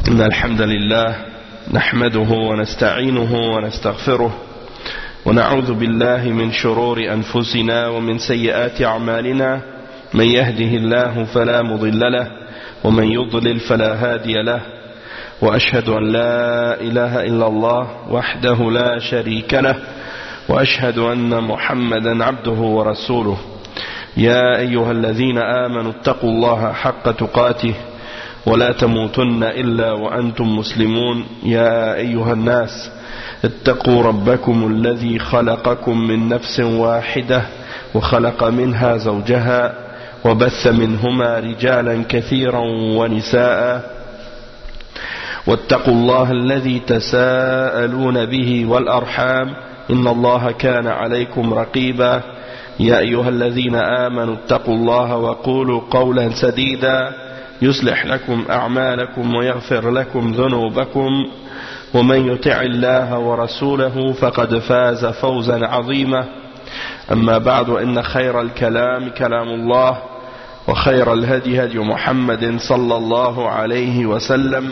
إن الحمد لله نحمده ونستعينه ونستغفره ونعوذ بالله من شرور أنفسنا ومن سيئات أعمالنا من يهده الله فلا مضل له ومن يضلل فلا هادي له وأشهد أن لا إله إلا الله وحده لا شريك له وأشهد أن محمدا عبده ورسوله يا أيها الذين آمنوا اتقوا الله حق تقاته ولا تموتن إلا وأنتم مسلمون يا أيها الناس اتقوا ربكم الذي خلقكم من نفس واحدة وخلق منها زوجها وبث منهما رجالا كثيرا ونساء واتقوا الله الذي تساءلون به والأرحام إن الله كان عليكم رقيبا يا أيها الذين آمنوا اتقوا الله وقولوا قولا سديدا يصلح لكم أعمالكم ويغفر لكم ذنوبكم ومن يطع الله ورسوله فقد فاز فوزا عظيما أما بعد إن خير الكلام كلام الله وخير الهدي هدي محمد صلى الله عليه وسلم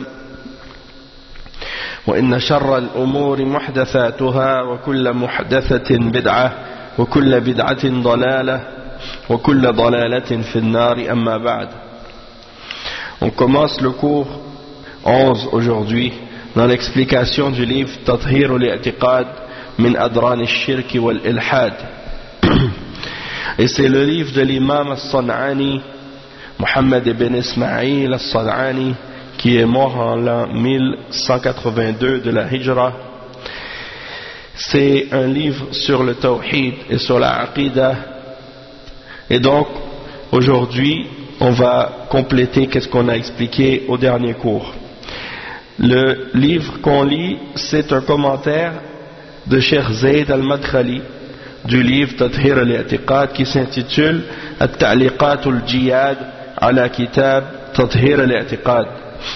وإن شر الأمور محدثاتها وكل محدثة بدعة وكل بدعة ضلالة وكل ضلالة في النار أما بعد. On commence le cours 11 aujourd'hui dans l'explication du livre Tathhir al-I'tiqad min Adran al-Shirk wal-Ilhad. Et c'est le livre de l'imam al-San'ani, Muhammad ibn Ismaïl al-San'ani, qui est mort en l'an 1182 de la Hijra. C'est un livre sur le Tawhid et sur la Aqidah. Et donc, aujourd'hui, on va compléter qu'est-ce qu'on a expliqué au dernier cours. Le livre qu'on lit, c'est un commentaire de Cheikh Zayd al-Madkhali du livre Tathhir al-I'tiqad qui s'intitule At-Ta'liqat al-Jiyad ala Kitab Tathhir al-I'tiqad.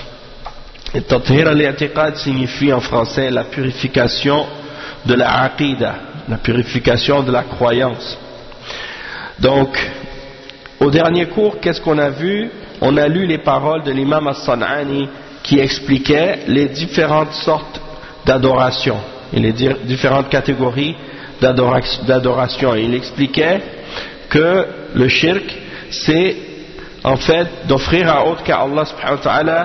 Et Tathhir al-I'tiqad signifie en français la purification de la Aqidah, la purification de la croyance. Donc, au dernier cours, qu'est-ce qu'on a vu? On a lu les paroles de l'imam al-San'ani qui expliquait les différentes sortes d'adoration et les différentes catégories d'adoration. Il expliquait que le shirk, c'est en fait d'offrir à autre qu'Allah subhanahu wa ta'ala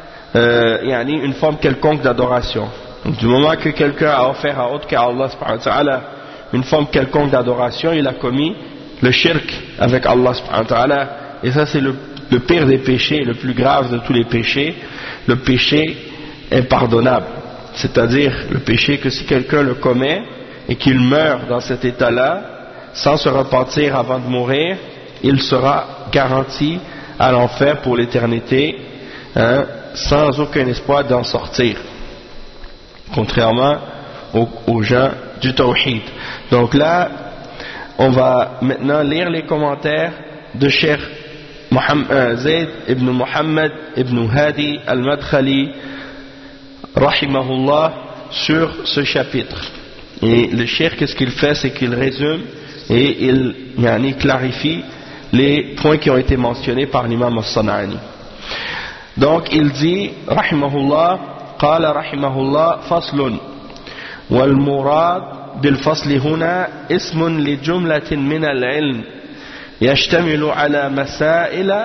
une forme quelconque d'adoration. Donc, du moment que quelqu'un a offert à autre qu'Allah subhanahu wa ta'ala une forme quelconque d'adoration, il a commis le shirk avec Allah subhanahu wa ta'ala, et ça c'est le pire des péchés, le plus grave de tous les péchés, le péché impardonnable, c'est-à-dire le péché que si quelqu'un le commet et qu'il meurt dans cet état-là, sans se repentir avant de mourir, il sera garanti à l'enfer pour l'éternité, sans aucun espoir d'en sortir, contrairement aux gens du Tawhid. Donc là, on va maintenant lire les commentaires de Cheikh Zayd ibn Muhammad ibn Hadi al-Madkhali rahimahullah sur ce chapitre. Et le Cheikh, qu'est-ce qu'il fait? C'est qu'il résume et il clarifie les points qui ont été mentionnés par l'imam al-San'ani. Donc il dit rahimahullah, qala rahimahullah faslun wal murad بالفصل هنا اسم لجملة من العلم يشتمل على مسائل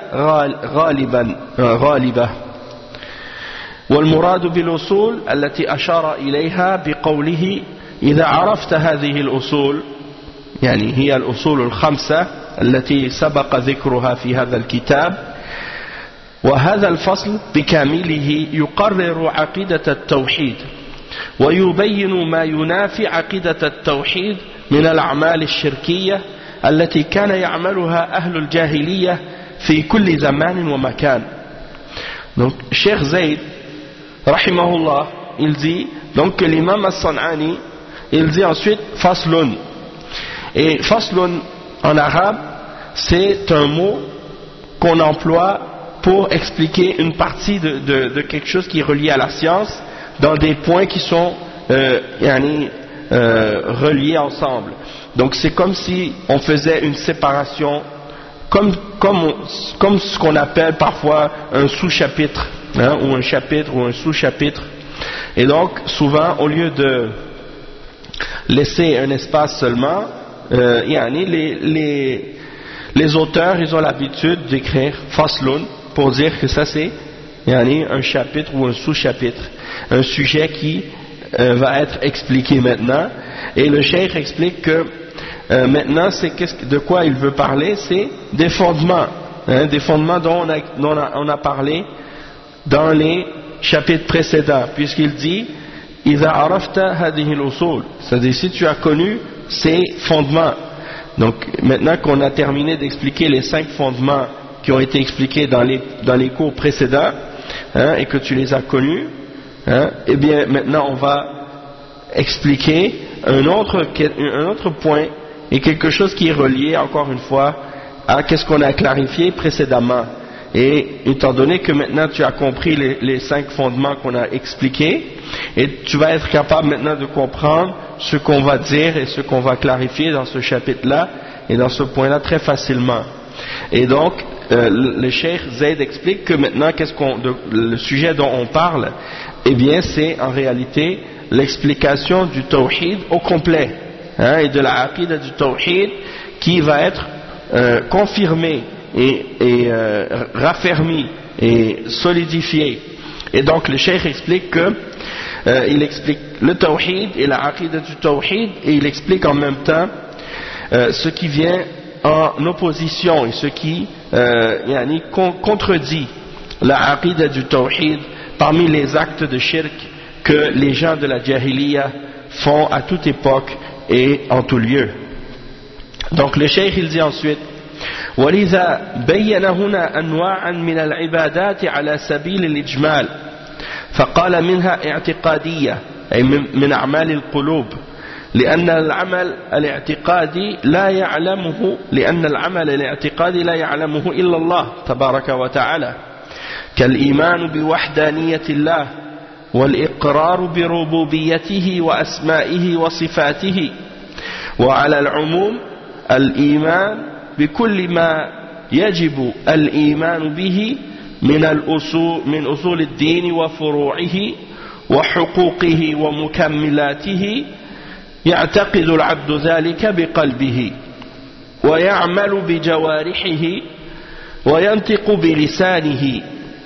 غالبة والمراد بالأصول التي أشار إليها بقوله إذا عرفت هذه الأصول، يعني هي الأصول الخمسة التي سبق ذكرها في هذا الكتاب. وهذا الفصل بكامله يقرر عقيدة التوحيد ويبين ما ينافي عقيدة التوحيد من الأعمال الشركية التي كان يعملها أهل الجاهلية في كل زمان ومكان. Donc Cheikh Zayd rahimahullah, il dit donc que l'imam al-San'ani, il dit ensuite faslun, et faslun en arabe c'est un mot qu'on emploie pour expliquer une partie de quelque chose qui est relié à la science dans des points qui sont reliés ensemble. Donc c'est comme si on faisait une séparation, comme ce qu'on appelle parfois un sous-chapitre ou un chapitre ou un sous-chapitre. Et donc souvent au lieu de laisser un espace seulement, les auteurs ils ont l'habitude d'écrire faslun pour dire que ça c'est un chapitre ou un sous-chapitre, un sujet qui va être expliqué maintenant. Et le cheikh explique que maintenant de quoi il veut parler, c'est des fondements, des fondements dont on a parlé dans les chapitres précédents, puisqu'il dit إذا عرفت هذه الأصول, c'est-à-dire si tu as connu ces fondements. Donc maintenant qu'on a terminé d'expliquer les 5 fondements qui ont été expliqués dans les cours précédents, et que tu les as connus, et bien maintenant on va expliquer un autre point et quelque chose qui est relié encore une fois à qu'est-ce qu'on a clarifié précédemment. Et étant donné que maintenant tu as compris les 5 fondements qu'on a expliqués, et tu vas être capable maintenant de comprendre ce qu'on va dire et ce qu'on va clarifier dans ce chapitre-là et dans ce point-là très facilement. Et donc le cheikh Zayd explique que maintenant le sujet dont on parle, eh bien c'est en réalité l'explication du tawhid au complet, et de la aqida du tawhid qui va être confirmée et raffermie et solidifiée. Et donc le cheikh explique que il explique le tawhid et la aqida du tawhid, et il explique en même temps ce qui vient en opposition et ce qui contredit la aqida du tawhid parmi les actes de shirk que les gens de la jahiliya font à toute époque et en tout lieu. Donc le cheikh il dit ensuite ولذا بين هنا أنواعا من العبادات على سبيل الإجمال فقال منها اعتقادية أي من أعمال القلوب لأن العمل الاعتقادي لا يعلمه إلا الله تبارك وتعالى كالإيمان بوحدانية الله والإقرار بربوبيته وأسمائه وصفاته وعلى العموم الإيمان بكل ما يجب الإيمان به من أصول الدين وفروعه وحقوقه ومكملاته يعتقد العبد ذلك بقلبه ويعمل بجوارحه وينطق بلسانه.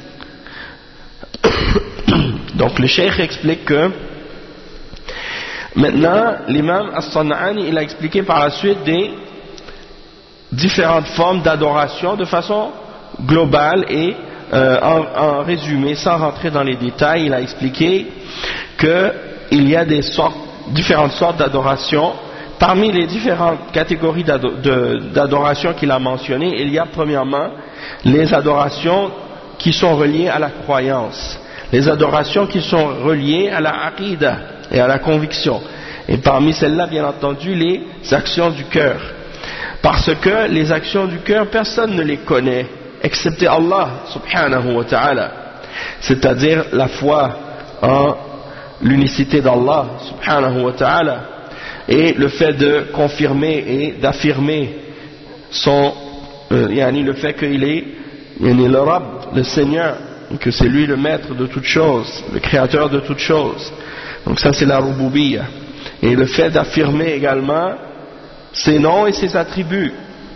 Donc le cheikh explique que maintenant l'imam As-San'ani il a expliqué par la suite des différentes formes d'adoration de façon globale et en résumé, sans rentrer dans les détails. Il a expliqué qu'il y a différentes sortes d'adoration. Parmi les différentes catégories d'adoration qu'il a mentionnées, il y a premièrement les adorations qui sont reliées à la croyance, les adorations qui sont reliées à la aqida et à la conviction, et parmi celles-là bien entendu les actions du cœur, parce que les actions du cœur personne ne les connaît excepté Allah subhanahu wa ta'ala, c'est-à-dire la foi en l'unicité d'Allah subhanahu wa ta'ala, et le fait de confirmer et d'affirmer le fait qu'il est le Rabb, le Seigneur, que c'est lui le maître de toutes choses, le créateur de toutes choses. Donc ça c'est la rububiyya, et le fait d'affirmer également ses noms et ses attributs,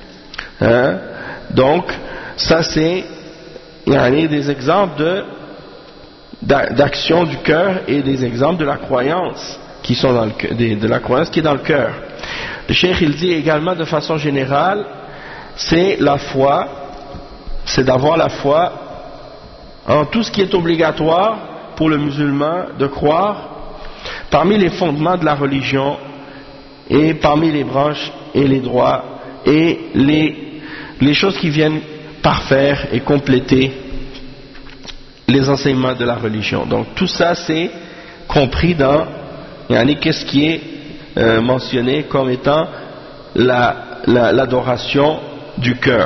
donc ça c'est des exemples d'action du cœur et des exemples de la croyance qui sont dans de la croyance qui est dans le cœur. Le cheikh il dit également de façon générale, c'est la foi, c'est d'avoir la foi en tout ce qui est obligatoire pour le musulman de croire parmi les fondements de la religion et parmi les branches et les droits et les choses qui viennent parfaire et compléter les enseignements de la religion. Donc tout ça c'est compris dans qu'est-ce qui est mentionné comme étant l'adoration du cœur.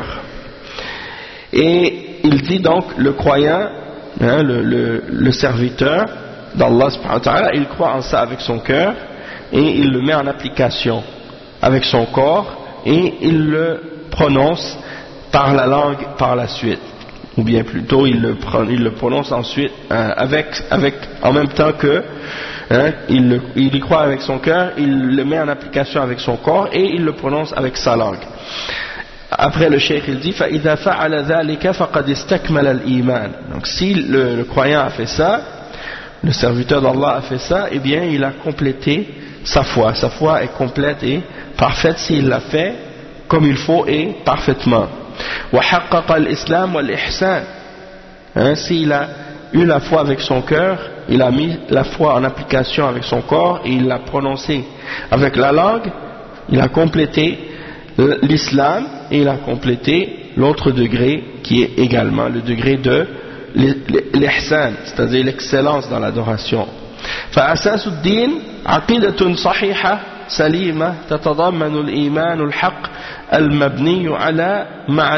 Et il dit donc le croyant, le serviteur d'Allah subhanahu wa ta'ala, il croit en ça avec son cœur et il le met en application avec son corps et il le prononce par la langue par la suite. ou bien plutôt il le prononce ensuite en même temps que il y croit avec son cœur, il le met en application avec son corps et il le prononce avec sa langue. Après le cheikh il dit فَإِذَا فَعَلَ ذَلِكَ فَقَدْ اسْتَكْمَلَ الْإِيمَانِ. Donc si le croyant a fait ça, le serviteur d'Allah a fait ça, eh bien il a complété sa foi est complète et parfaite s'il l'a fait comme il faut et parfaitement. وَحَقَّقَ الْإِسْلَامَ وَالْإِحْسَانِ. S'il a eu la foi avec son cœur, il a mis la foi en application avec son corps et il l'a prononcé avec la langue, il a complété l'islam et il a complété l'autre degré qui est également le degré de l'ihsan, c'est-à-dire l'excellence dans l'adoration. فأساس الدين عقيدة صحيحة سليمة تتضمن الإيمان الحق المبني على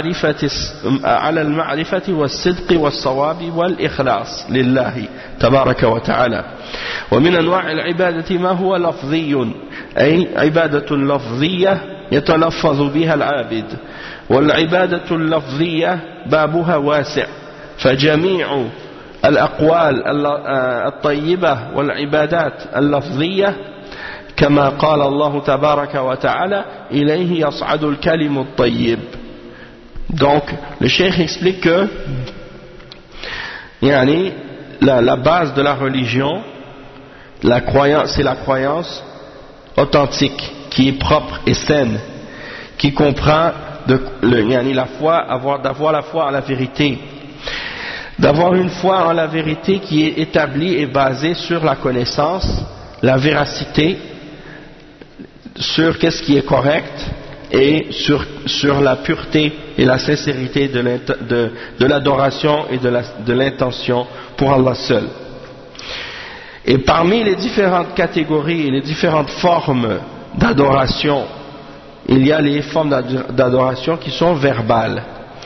المعرفة والصدق والصواب والإخلاص لله تبارك وتعالى. ومن أنواع العبادة ما هو لفظي، أي عبادة لفظية يتلفظ بها العابد، والعبادة اللفظية بابها واسع، فجميع الأقوال الطيبة والعبادات اللفظية كما قال الله تبارك وتعالى إليه يصعد الكلم الطيب. Donc le cheikh explique que la base de la religion, c'est la croyance authentique qui est propre et saine, qui comprend la foi, d'avoir la foi en la vérité, d'avoir une foi en la vérité qui est établie et basée sur la connaissance, la véracité, sur qu'est-ce qui est correct et sur la pureté et la sincérité de l'adoration et de l'intention pour Allah seul. Et parmi les différentes catégories et les différentes formes d'adoration, il y a les formes d'adoration qui sont verbales.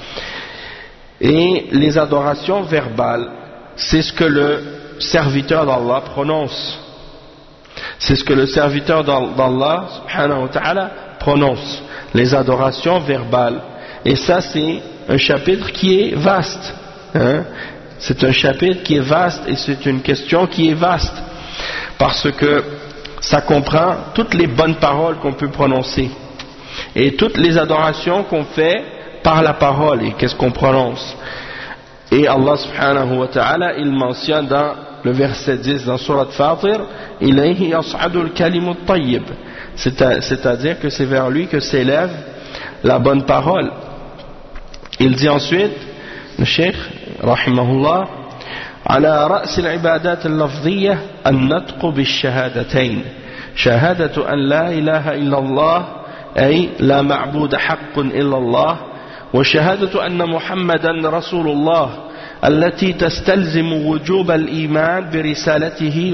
Et les adorations verbales, c'est ce que le serviteur d'Allah prononce. C'est ce que le serviteur d'Allah, subhanahu wa ta'ala, prononce. Les adorations verbales. Et ça, c'est un chapitre qui est vaste. C'est un chapitre qui est vaste et c'est une question qui est vaste. Parce que ça comprend toutes les bonnes paroles qu'on peut prononcer. Et toutes les adorations qu'on fait par la parole et qu'est-ce qu'on prononce. Et Allah subhanahu wa ta'ala, il mentionne dans le verset 10 dans Surat Fatir, ilayhi yas'adul kalimut tayyib, c'est-à-dire que c'est vers lui que s'élève la bonne parole. Il dit ensuite, le cheikh rahimahullah, على رأس العبادات اللفظية النطق بالشهادتين، شهادة أن لا إله إلا الله أي لا معبود حق إلا الله، وشهادة أن محمدا رسول الله التي تستلزم وجوب الإيمان برسالته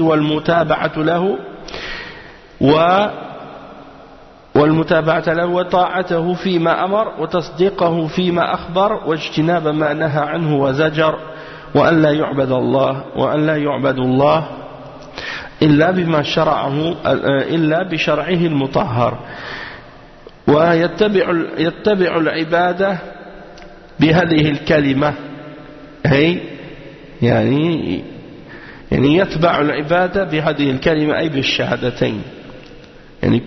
والمتابعة له وطاعته فيما أمر وتصديقه فيما أخبر واجتناب ما نهى عنه وزجر، وأن لا يعبد الله إلا بما شرعه إلا بشرعه المطهر، ويتبع العبادة بهذه الكلمة، يعني يتبع العبادة بهذه الكلمة أي بالشهادتين، يعني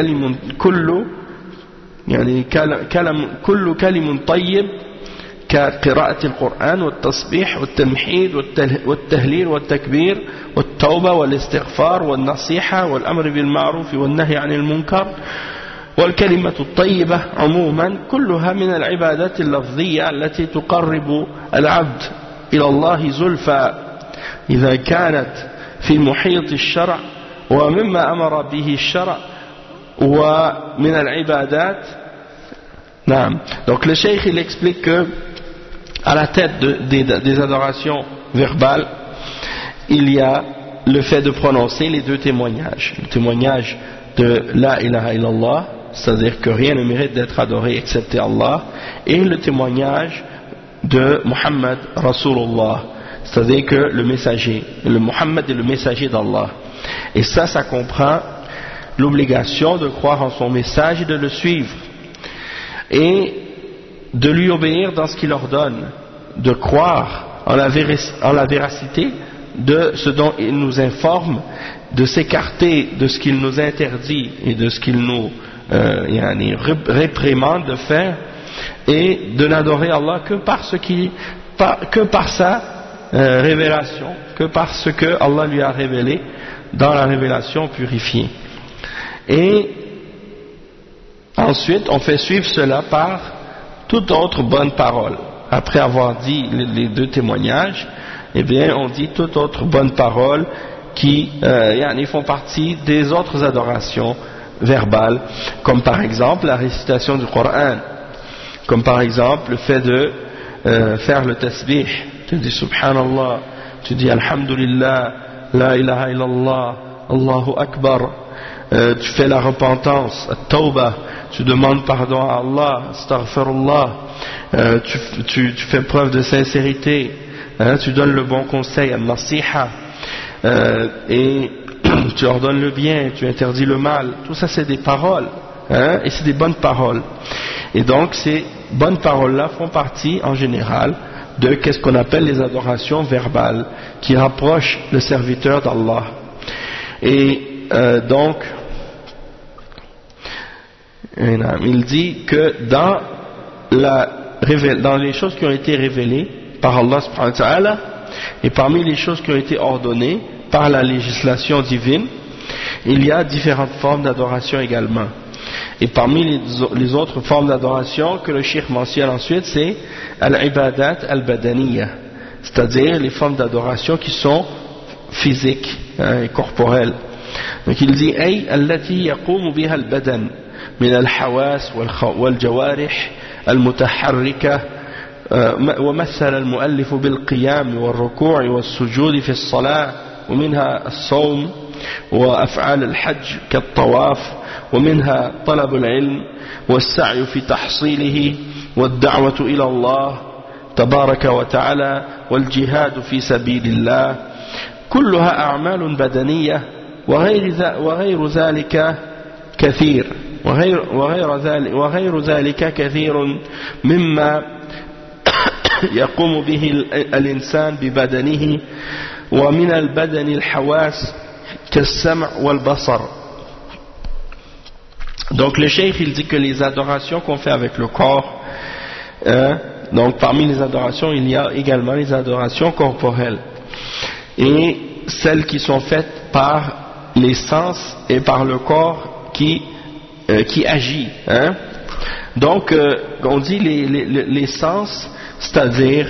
كل كلم طيب كقراءة القرآن والتصبيح والتمحيد والتهليل والتكبير والتوبة والاستغفار والنصيحة والأمر بالمعروف والنهي عن المنكر والكلمة الطيبة عموما، كلها من العبادات اللفظية التي تقرب العبد إلى الله زلفى إذا كانت في محيط الشرع ومما أمر به الشرع ومن العبادات. نعم. Donc le cheikh il explique que à la tête des adorations verbales il y a le fait de prononcer les deux témoignages, le témoignage de la ilaha illallah, c'est-à-dire que rien ne mérite d'être adoré excepté Allah, et le témoignage de Muhammad Rasulullah, c'est-à-dire que le messager, le Muhammad est le messager d'Allah. Et ça comprend l'obligation de croire en son message et de le suivre et de lui obéir dans ce qu'il ordonne de croire en la véracité de ce dont il nous informe, de s'écarter de ce qu'il nous interdit et de ce qu'il nous réprimande de faire, et de n'adorer Allah que par sa révélation, que par ce que Allah lui a révélé dans la révélation purifiée. Et ensuite on fait suivre cela par toute autre bonne parole. Après avoir dit les deux témoignages, eh bien on dit toute autre bonne parole qui font partie des autres adorations verbales, comme par exemple la récitation du Coran, comme par exemple le fait de faire le tasbih. Tu dis subhanallah, tu dis alhamdulillah, la ilaha illallah, Allahu akbar, tu fais la repentance, at-tawbah, tu demandes pardon à Allah, astaghfirullah, tu fais preuve de sincérité, tu donnes le bon conseil, al-nasiha, et tu ordonnes le bien, tu interdis le mal. Tout ça c'est des paroles, et c'est des bonnes paroles. Et donc ces bonnes paroles-là font partie en général de qu'est-ce qu'on appelle les adorations verbales, qui rapprochent le serviteur d'Allah. Et donc il dit que dans les choses qui ont été révélées par Allah subhanahu wa ta'ala, et parmi les choses qui ont été ordonnées par la législation divine, il y a différentes formes d'adoration également. Et parmi les autres formes d'adoration que le cheikh mentionne ensuite, c'est al-ibadat al-badaniya, c'est-à-dire les formes d'adoration qui sont physiques et corporelles. Donc il dit ay allati yaqumu biha al-badan min al-hawas wal-jawarih al-mutaharrika. ومثل المؤلف بالقيام والركوع والسجود في الصلاة، ومنها الصوم وأفعال الحج كالطواف، ومنها طلب العلم والسعي في تحصيله والدعوة إلى الله تبارك وتعالى والجهاد في سبيل الله، كلها أعمال بدنية وغير ذلك كثير وغير ذلك كثير مما يقوم به الإنسان ببدنه، ومن البدن الحواس كالسمع والبصر. Donc le cheikh il dit que les adorations qu'on fait avec le corps, donc parmi les adorations il y a également les adorations corporelles, et celles qui sont faites par les sens et par le corps qui agit. Donc on dit les sens, c'est-à-dire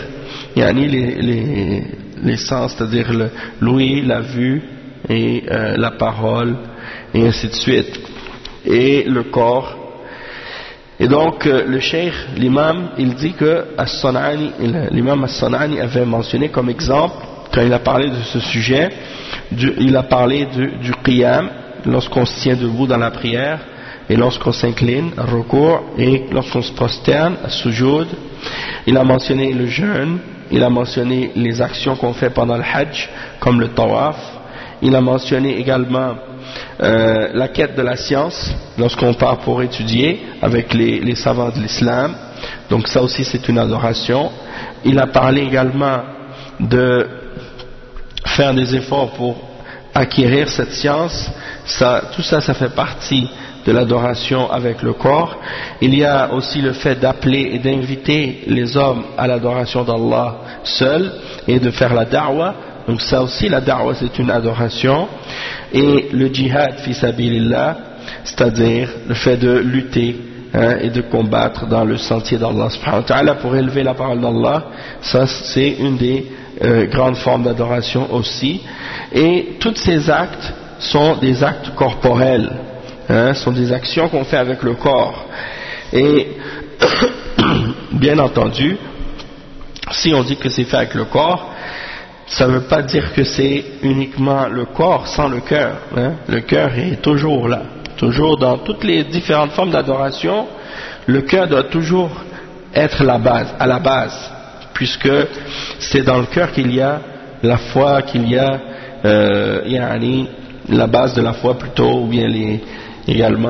les sens, c'est-à-dire l'ouïe, la vue et la parole et ainsi de suite, et le corps. Et donc le cheikh, l'imam, il dit que l'imam As-San'ani avait mentionné comme exemple, quand il a parlé de ce sujet, il a parlé du qiyam, lorsqu'on se tient debout dans la prière, et lorsqu'on s'incline, al-ruku', et lorsqu'on se prosterne, al-sujud. Il a mentionné le jeûne, il a mentionné les actions qu'on fait pendant le hajj, comme le tawaf. Il a mentionné également la quête de la science, lorsqu'on part pour étudier avec les savants de l'islam. Donc ça aussi c'est une adoration. Il a parlé également de faire des efforts pour acquérir cette science. Tout ça fait partie de l'adoration avec le corps. Il y a aussi le fait d'appeler et d'inviter les hommes à l'adoration d'Allah seul, et de faire la da'wa. Donc ça aussi, la da'wa c'est une adoration. Et le djihad fi sabilillah, c'est-à-dire le fait de lutter et de combattre dans le sentier d'Allah subhanahu wa ta'ala pour élever la parole d'Allah, ça c'est une des grandes formes d'adoration aussi. Et tous ces actes sont des actes corporels, sont des actions qu'on fait avec le corps. Et bien entendu, si on dit que c'est fait avec le corps, ça ne veut pas dire que c'est uniquement le corps sans le cœur. Le cœur est toujours là, toujours dans toutes les différentes formes d'adoration. Le cœur doit toujours être à la base, puisque c'est dans le cœur qu'il y a la foi, qu'il y a la base de la foi plutôt, ou bien également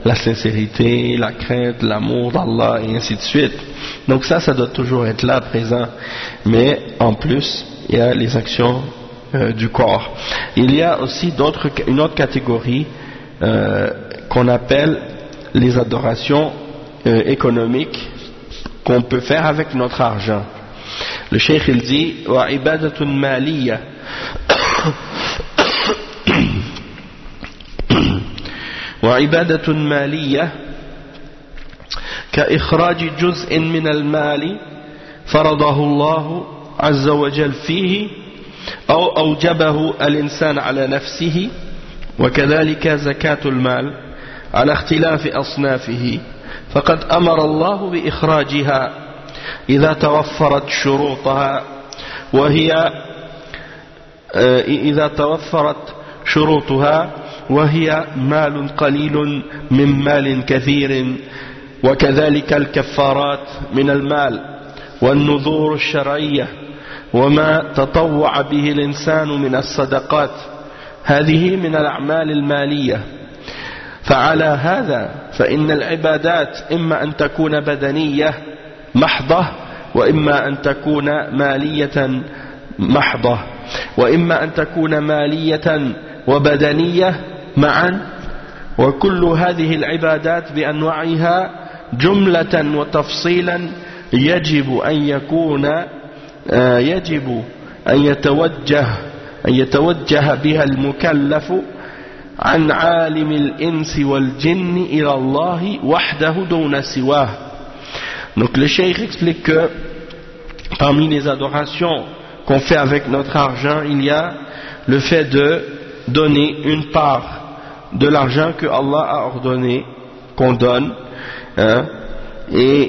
la sincérité, la crainte, l'amour d'Allah et ainsi de suite. Donc ça doit toujours être là, présent. Mais en plus, il y a les actions du corps. Il y a aussi une autre catégorie qu'on appelle les adorations économiques qu'on peut faire avec notre argent. Le cheikh il dit wa ibadatun maliyya wa ibadatun maliyya ka ikhraj juz'in min al-mali faradahu Allah azza wa jalla fihi aw awjabahu al-insan ala nafsihi wa kadhalika zakatul mal ala ikhtilafi asnafihi faqad amara Allah bi ikhrajiha إذا توفرت شروطها وهي مال قليل من مال كثير وكذلك الكفارات من المال والنذور الشرعية وما تطوع به الإنسان من الصدقات هذه من الأعمال المالية فعلى هذا فإن العبادات إما أن تكون بدنية محضة وإما أن تكون مالية محضة وإما أن تكون مالية وبدنية معا وكل هذه العبادات بأنواعها جملة وتفصيلا يجب أن يتوجه بها المكلف عن عالم الإنس والجن إلى الله وحده دون سواه. Donc le cheikh explique que parmi les adorations qu'on fait avec notre argent, il y a le fait de donner une part de l'argent que Allah a ordonné qu'on donne, hein, et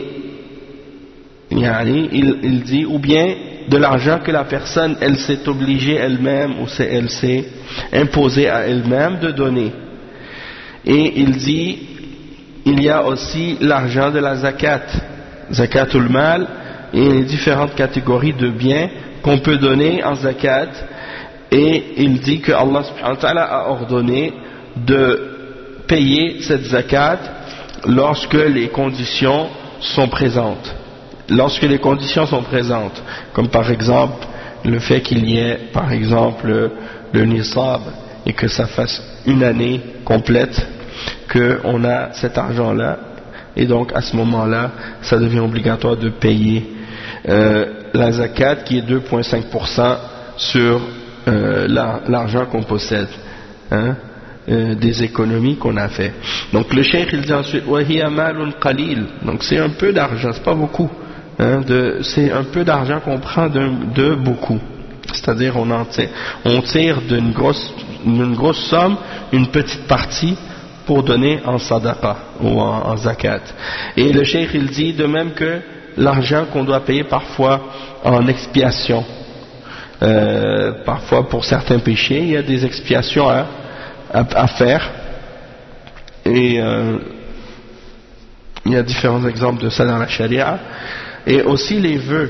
il dit, ou bien de l'argent que la personne elle s'est obligée elle-même ou elle s'est imposée à elle-même de donner. Et il dit, il y a aussi l'argent de la zakat, zakatul mal, et les différentes catégories de biens qu'on peut donner en zakat, et il dit que Allah subhanahu wa ta'ala a ordonné de payer cette zakat lorsque les conditions sont présentes. Lorsque les conditions sont présentes, comme par exemple le fait qu'il y ait par exemple le nisab et que ça fasse une année complète qu'on a cet argent-là, et donc à ce moment-là ça devient obligatoire de payer la zakat qui est 2,5% sur l'argent qu'on possède, hein, des économies qu'on a fait. Donc le cheikh il dit ensuite wahiya malun qalil, donc c'est un peu d'argent, c'est pas beaucoup, hein, c'est un peu d'argent qu'on prend de beaucoup, c'est-à-dire on tire d'une grosse somme une petite partie pour donner en sadaqa ou en zakat. Et le cheikh il dit de même que l'argent qu'on doit payer parfois en expiation, parfois pour certains péchés il y a des expiations à faire, et il y a différents exemples de ça dans la charia. Et aussi les vœux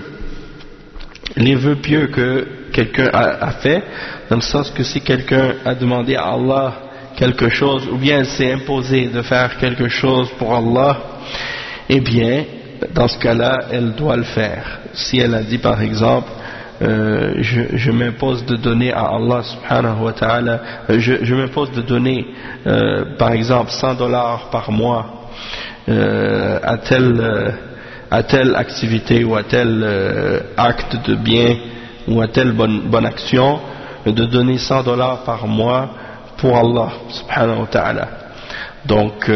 pieux que quelqu'un a fait, dans le sens que si quelqu'un a demandé à Allah quelque chose, ou bien elle s'est imposée de faire quelque chose pour Allah, eh bien dans ce cas-là elle doit le faire. Si elle a dit par exemple je m'impose de donner à Allah subhanahu wa ta'ala, je m'impose de donner par exemple $100 par mois à telle activité ou à tel acte de bien ou à telle bonne action, de donner $100 par mois pour Allah subhanahu wa ta'ala. Donc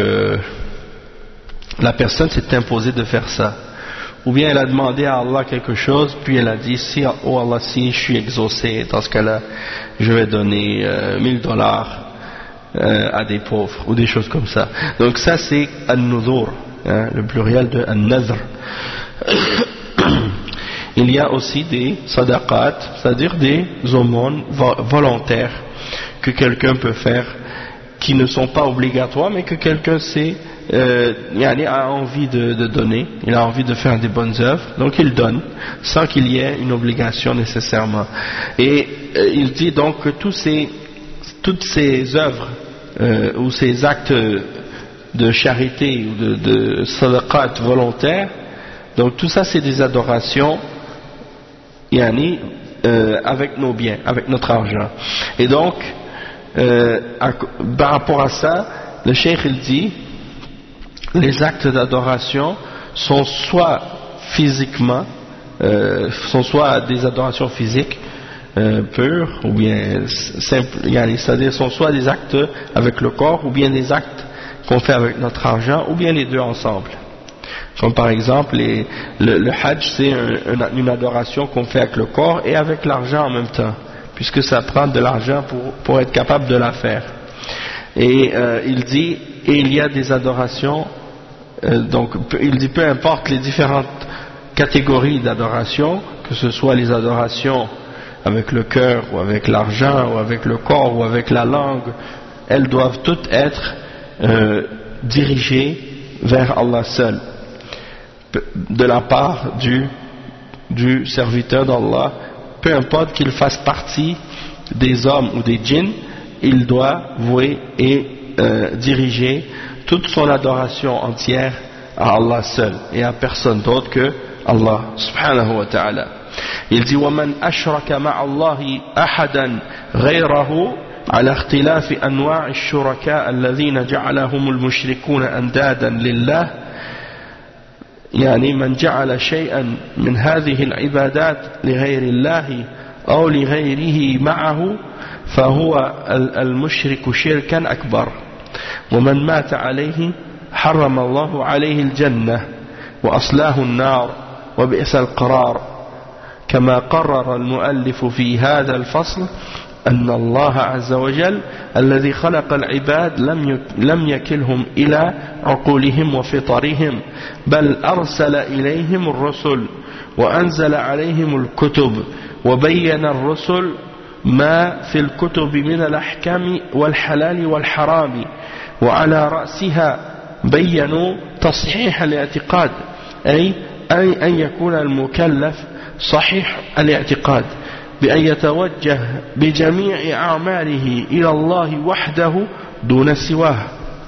la personne s'est imposée de faire ça, ou bien elle a demandé à Allah quelque chose, puis elle a dit oh Allah, si je suis exaucé, dans ce cas-là je vais donner $1000 à des pauvres ou des choses comme ça. Donc ça c'est an-nuzur, hein, le pluriel de an-nadhr. Il y a aussi des sadaqat, c'est-à-dire des aumônes volontaires que quelqu'un peut faire, qui ne sont pas obligatoires, mais que quelqu'un a envie de donner, il a envie de faire des bonnes œuvres, donc il donne, sans qu'il y ait une obligation nécessairement. Et il dit donc que toutes ces œuvres ou ces actes de charité ou de sadaqat volontaire, donc tout ça c'est des adorations yani, avec nos biens, avec notre argent. Et donc par rapport à ça, le cheikh il dit les actes d'adoration sont soit physiquement sont soit des adorations physiques pures ou bien simples, c'est-à-dire sont soit des actes avec le corps ou bien des actes qu'on fait avec notre argent ou bien les deux ensemble. Comme par exemple le hajj, c'est une adoration qu'on fait avec le corps et avec l'argent en même temps, puisque ça prend de l'argent pour être capable de la faire. Et il dit, et il y a des adorations, donc il dit peu importe les différentes catégories d'adoration, que ce soit les adorations avec le cœur ou avec l'argent ou avec le corps ou avec la langue, elles doivent toutes être dirigées vers Allah seul, de la part du serviteur d'Allah, peu importe qu'il fasse partie des hommes ou des djinns, il doit vouer et diriger toute son adoration entière à Allah seul et à personne d'autre que Allah subhanahu wa ta'ala. Il dit وَمَنْ أَشْرَكَ مَعَ اللَّهِ أَحَدًا غَيْرَهُ على اختلاف أنواع الشركاء الذين جعلهم المشركون أندادا لله، يعني من جعل شيئا من هذه العبادات لغير الله أو لغيره معه فهو المشرك شركا أكبر، ومن مات عليه حرم الله عليه الجنة وأصلاه النار وبئس القرار، كما قرر المؤلف في هذا الفصل أن الله عز وجل الذي خلق العباد لم يكلهم إلى عقولهم وفطرهم، بل أرسل إليهم الرسل وأنزل عليهم الكتب وبين الرسل ما في الكتب من الأحكام والحلال والحرام، وعلى رأسها بينوا تصحيح الاعتقاد، أي أن يكون المكلف صحيح الاعتقاد بأن يتوجه بجميع أعماله إلى الله وحده دون سواه.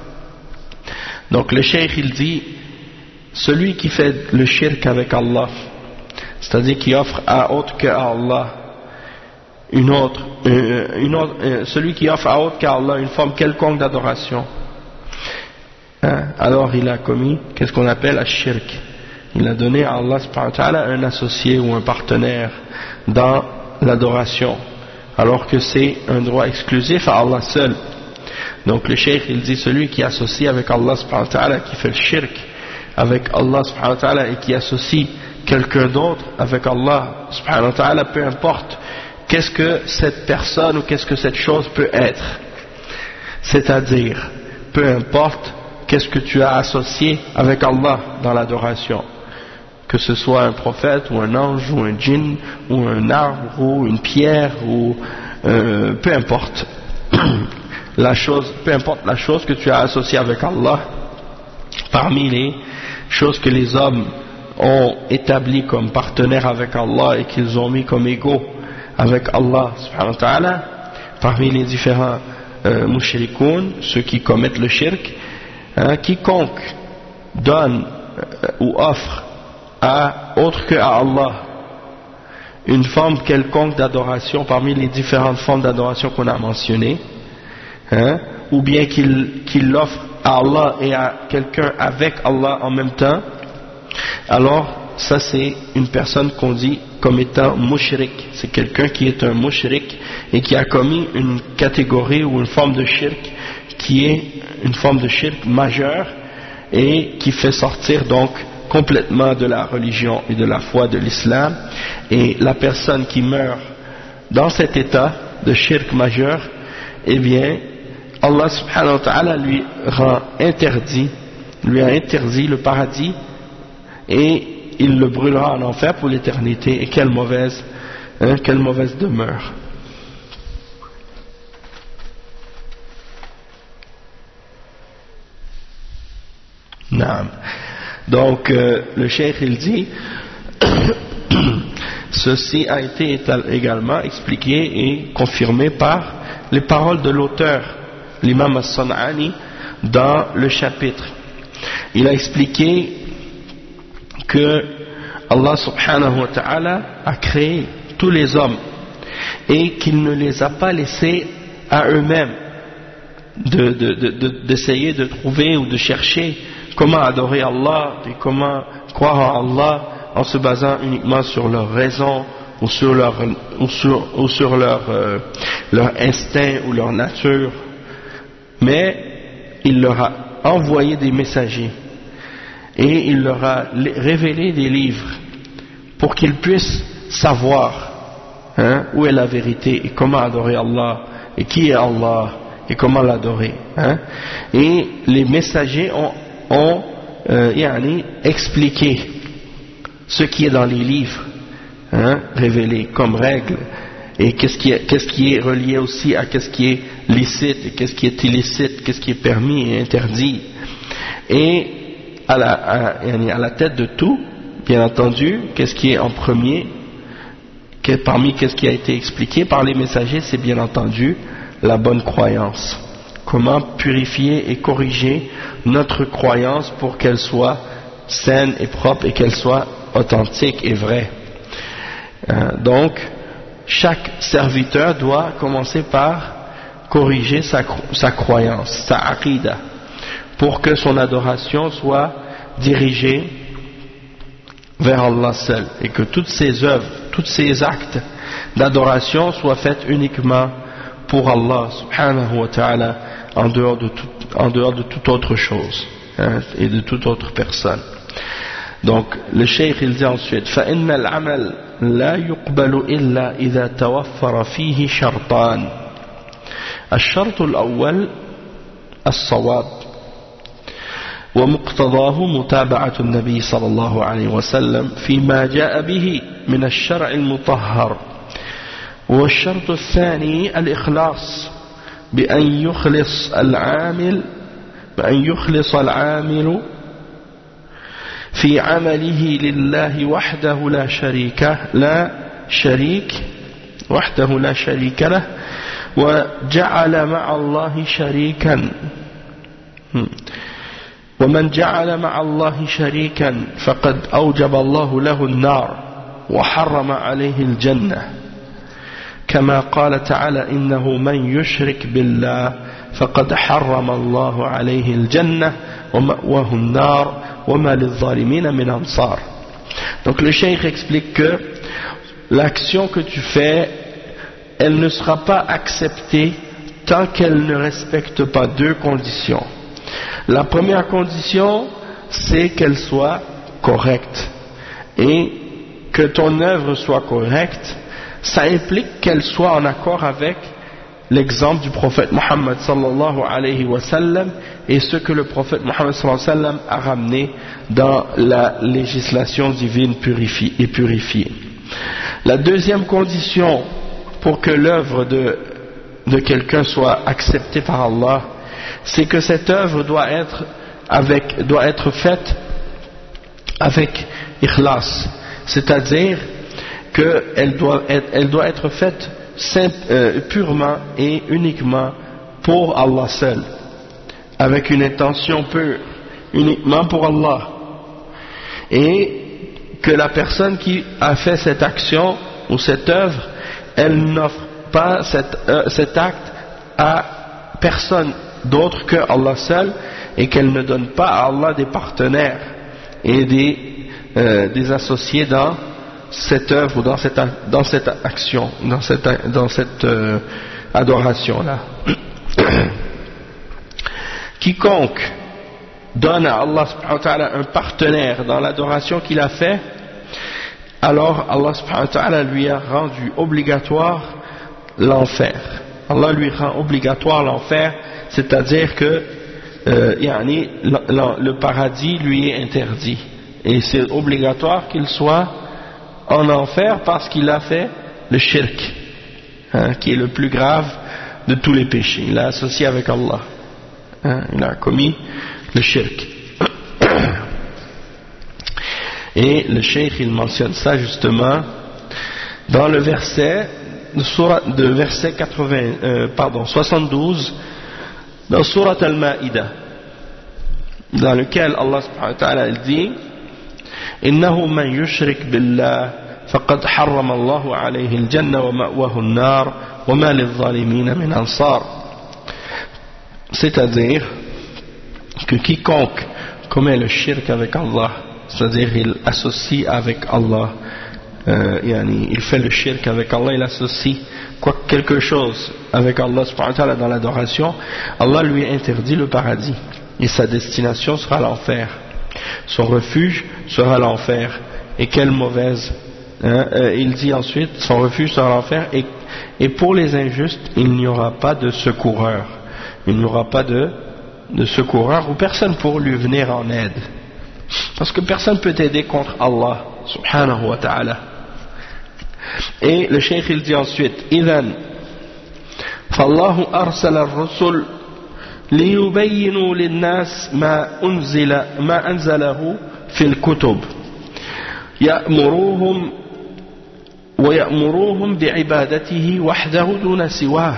Donc le cheikh il dit, celui qui fait le shirk avec Allah, c'est-à-dire qui offre à autre que à Allah celui qui offre à autre qu'à Allah une forme quelconque d'adoration, alors il a commis qu'est-ce qu'on appelle ash-shirk. Il a donné à Allah subhanahu wa ta'ala un associé ou un partenaire dans l'adoration, alors que c'est un droit exclusif à Allah seul. Donc le cheikh il dit, celui qui associe avec Allah subhanahu wa ta'ala, qui fait le shirk avec Allah subhanahu wa ta'ala et qui associe quelqu'un d'autre avec Allah subhanahu wa ta'ala, peu importe qu'est-ce que cette personne ou qu'est-ce que cette chose peut être, c'est-à-dire peu importe qu'est-ce que tu as associé avec Allah dans l'adoration, que ce soit un prophète ou un ange ou un djinn ou un arbre ou une pierre ou peu importe la chose, peu importe la chose que tu as associée avec Allah, parmi les choses que les hommes ont établies comme partenaires avec Allah et qu'ils ont mis comme égaux avec Allah subhanahu wa ta'ala, parmi les différents mushrikoun, ceux qui commettent le shirk, quiconque donne ou offre à autre que à Allah une forme quelconque d'adoration parmi les différentes formes d'adoration qu'on a mentionnées, ou bien qu'il l'offre à Allah et à quelqu'un avec Allah en même temps, alors ça c'est une personne qu'on dit comme étant mushrik. C'est quelqu'un qui est un mushrik et qui a commis une catégorie ou une forme de shirk qui est une forme de shirk majeure et qui fait sortir donc complètement de la religion et de la foi de l'islam. Et la personne qui meurt dans cet état de shirk majeur, eh bien Allah subhanahu wa ta'ala lui a interdit le paradis et il le brûlera en enfer pour l'éternité. Et quelle mauvaise demeure. Naam. Donc le cheikh il dit ceci a été également expliqué et confirmé par les paroles de l'auteur, l'imam as-San'ani dans le chapitre. Il a expliqué que Allah subhanahu wa ta'ala a créé tous les hommes et qu'il ne les a pas laissés à eux-mêmes d'essayer de trouver ou de chercher comment adorer Allah et comment croire en Allah en se basant uniquement sur leur raison ou sur leur instinct ou leur nature, mais il leur a envoyé des messagers et il leur a révélé des livres pour qu'ils puissent savoir où est la vérité et comment adorer Allah et qui est Allah et comment l'adorer. Et les messagers ont expliqué ce qui est dans les livres révélés comme règle, et qu'est-ce qui est relié aussi à qu'est-ce qui est licite et qu'est-ce qui est illicite, qu'est-ce qui est permis et interdit. Et à la tête de tout, bien entendu, qu'est-ce qui est en premier, parmi qu'est-ce qui a été expliqué par les messagers, c'est bien entendu la bonne croyance. Comment purifier et corriger notre croyance pour qu'elle soit saine et propre et qu'elle soit authentique et vraie. Donc, chaque serviteur doit commencer par corriger sa croyance, sa aqida, pour que son adoration soit dirigée vers Allah seul et que toutes ses œuvres, tous ses actes d'adoration soient faits uniquement pour Allah subhanahu wa ta'ala, en dehors de toute autre chose et de toute autre personne. Donc le cheikh il dit ensuite فإن العمل لا يقبل إلا إذا توفر فيه شرطان. الشرط الأول الصواب ومقتضاه متابعة النبي صلى الله عليه وسلم فيما جاء به من الشرع المطهر. والشرط الثاني الإخلاص بأن يخلص العامل في عمله لله وحده لا شريك له وجعل مع الله شريكا ومن جعل مع الله شريكا فقد أوجب الله له النار وحرم عليه الجنة كما قال تعالى إنه من يشرك بالله فقد حرم الله عليه الجنة ومأواه النار وما للظالمين من أنصار. Donc le cheikh explique que l'action que tu fais, elle ne sera pas acceptée tant qu'elle ne respecte pas deux conditions. La première condition, c'est qu'elle soit correcte, et que ton œuvre soit correcte, ça implique qu'elle soit en accord avec l'exemple du prophète Mohammed sallallahu alayhi wa sallam et ce que le prophète Mohammed sallallahu alayhi wa sallam a ramené dans la législation divine purifiée. La deuxième condition pour que l'œuvre de quelqu'un soit acceptée par Allah, c'est que cette œuvre doit être faite avec ikhlas, c'est-à-dire qu'elle doit être faite purement et uniquement pour Allah seul, avec une intention pure, uniquement pour Allah, et que la personne qui a fait cette action ou cette œuvre, elle n'offre pas cet acte à personne d'autre que Allah seul, et qu'elle ne donne pas à Allah des partenaires et des associés dans cette œuvre ou dans cette action, dans cette adoration là. Quiconque donne à Allah subhanahu wa ta'ala un partenaire dans l'adoration qu'il a fait, alors Allah subhanahu wa ta'ala lui a rendu obligatoire l'enfer. Allah lui rend obligatoire l'enfer, c'est-à-dire que le paradis lui est interdit, et c'est obligatoire qu'il soit en enfer parce qu'il a fait le shirk, qui est le plus grave de tous les péchés. Il l'a associé avec Allah, il a commis le shirk. Et le cheikh il mentionne ça justement dans le verset verset 72 dans Surat Al-Ma'ida, dans lequel Allah subhanahu wa ta'ala dit إنه من يشرك بالله فقد حرم الله عليه الجنة ومأواه النار وما للظالمين من أنصار. C'est-à-dire que quiconque commet le shirk avec Allah, c'est-à-dire il associe avec Allah, il fait le shirk avec Allah, il associe quelque chose avec Allah subhanahu wa ta'ala dans l'adoration, Allah lui interdit le paradis et sa destination sera l'enfer, son refuge sera l'enfer. Et quelle mauvaise, il dit ensuite, son refuge sera l'enfer, et pour les injustes il n'y aura pas de secoureur, il n'y aura pas de secoureur ou personne pour lui venir en aide, parce que personne peut t'aider contre Allah subhanahu wa ta'ala. Et le cheikh il dit ensuite إذن فالله أرسل الرسل ليبينوا للناس ما أنزله في الكتب ويأمروهم بعبادته وحده دون سواه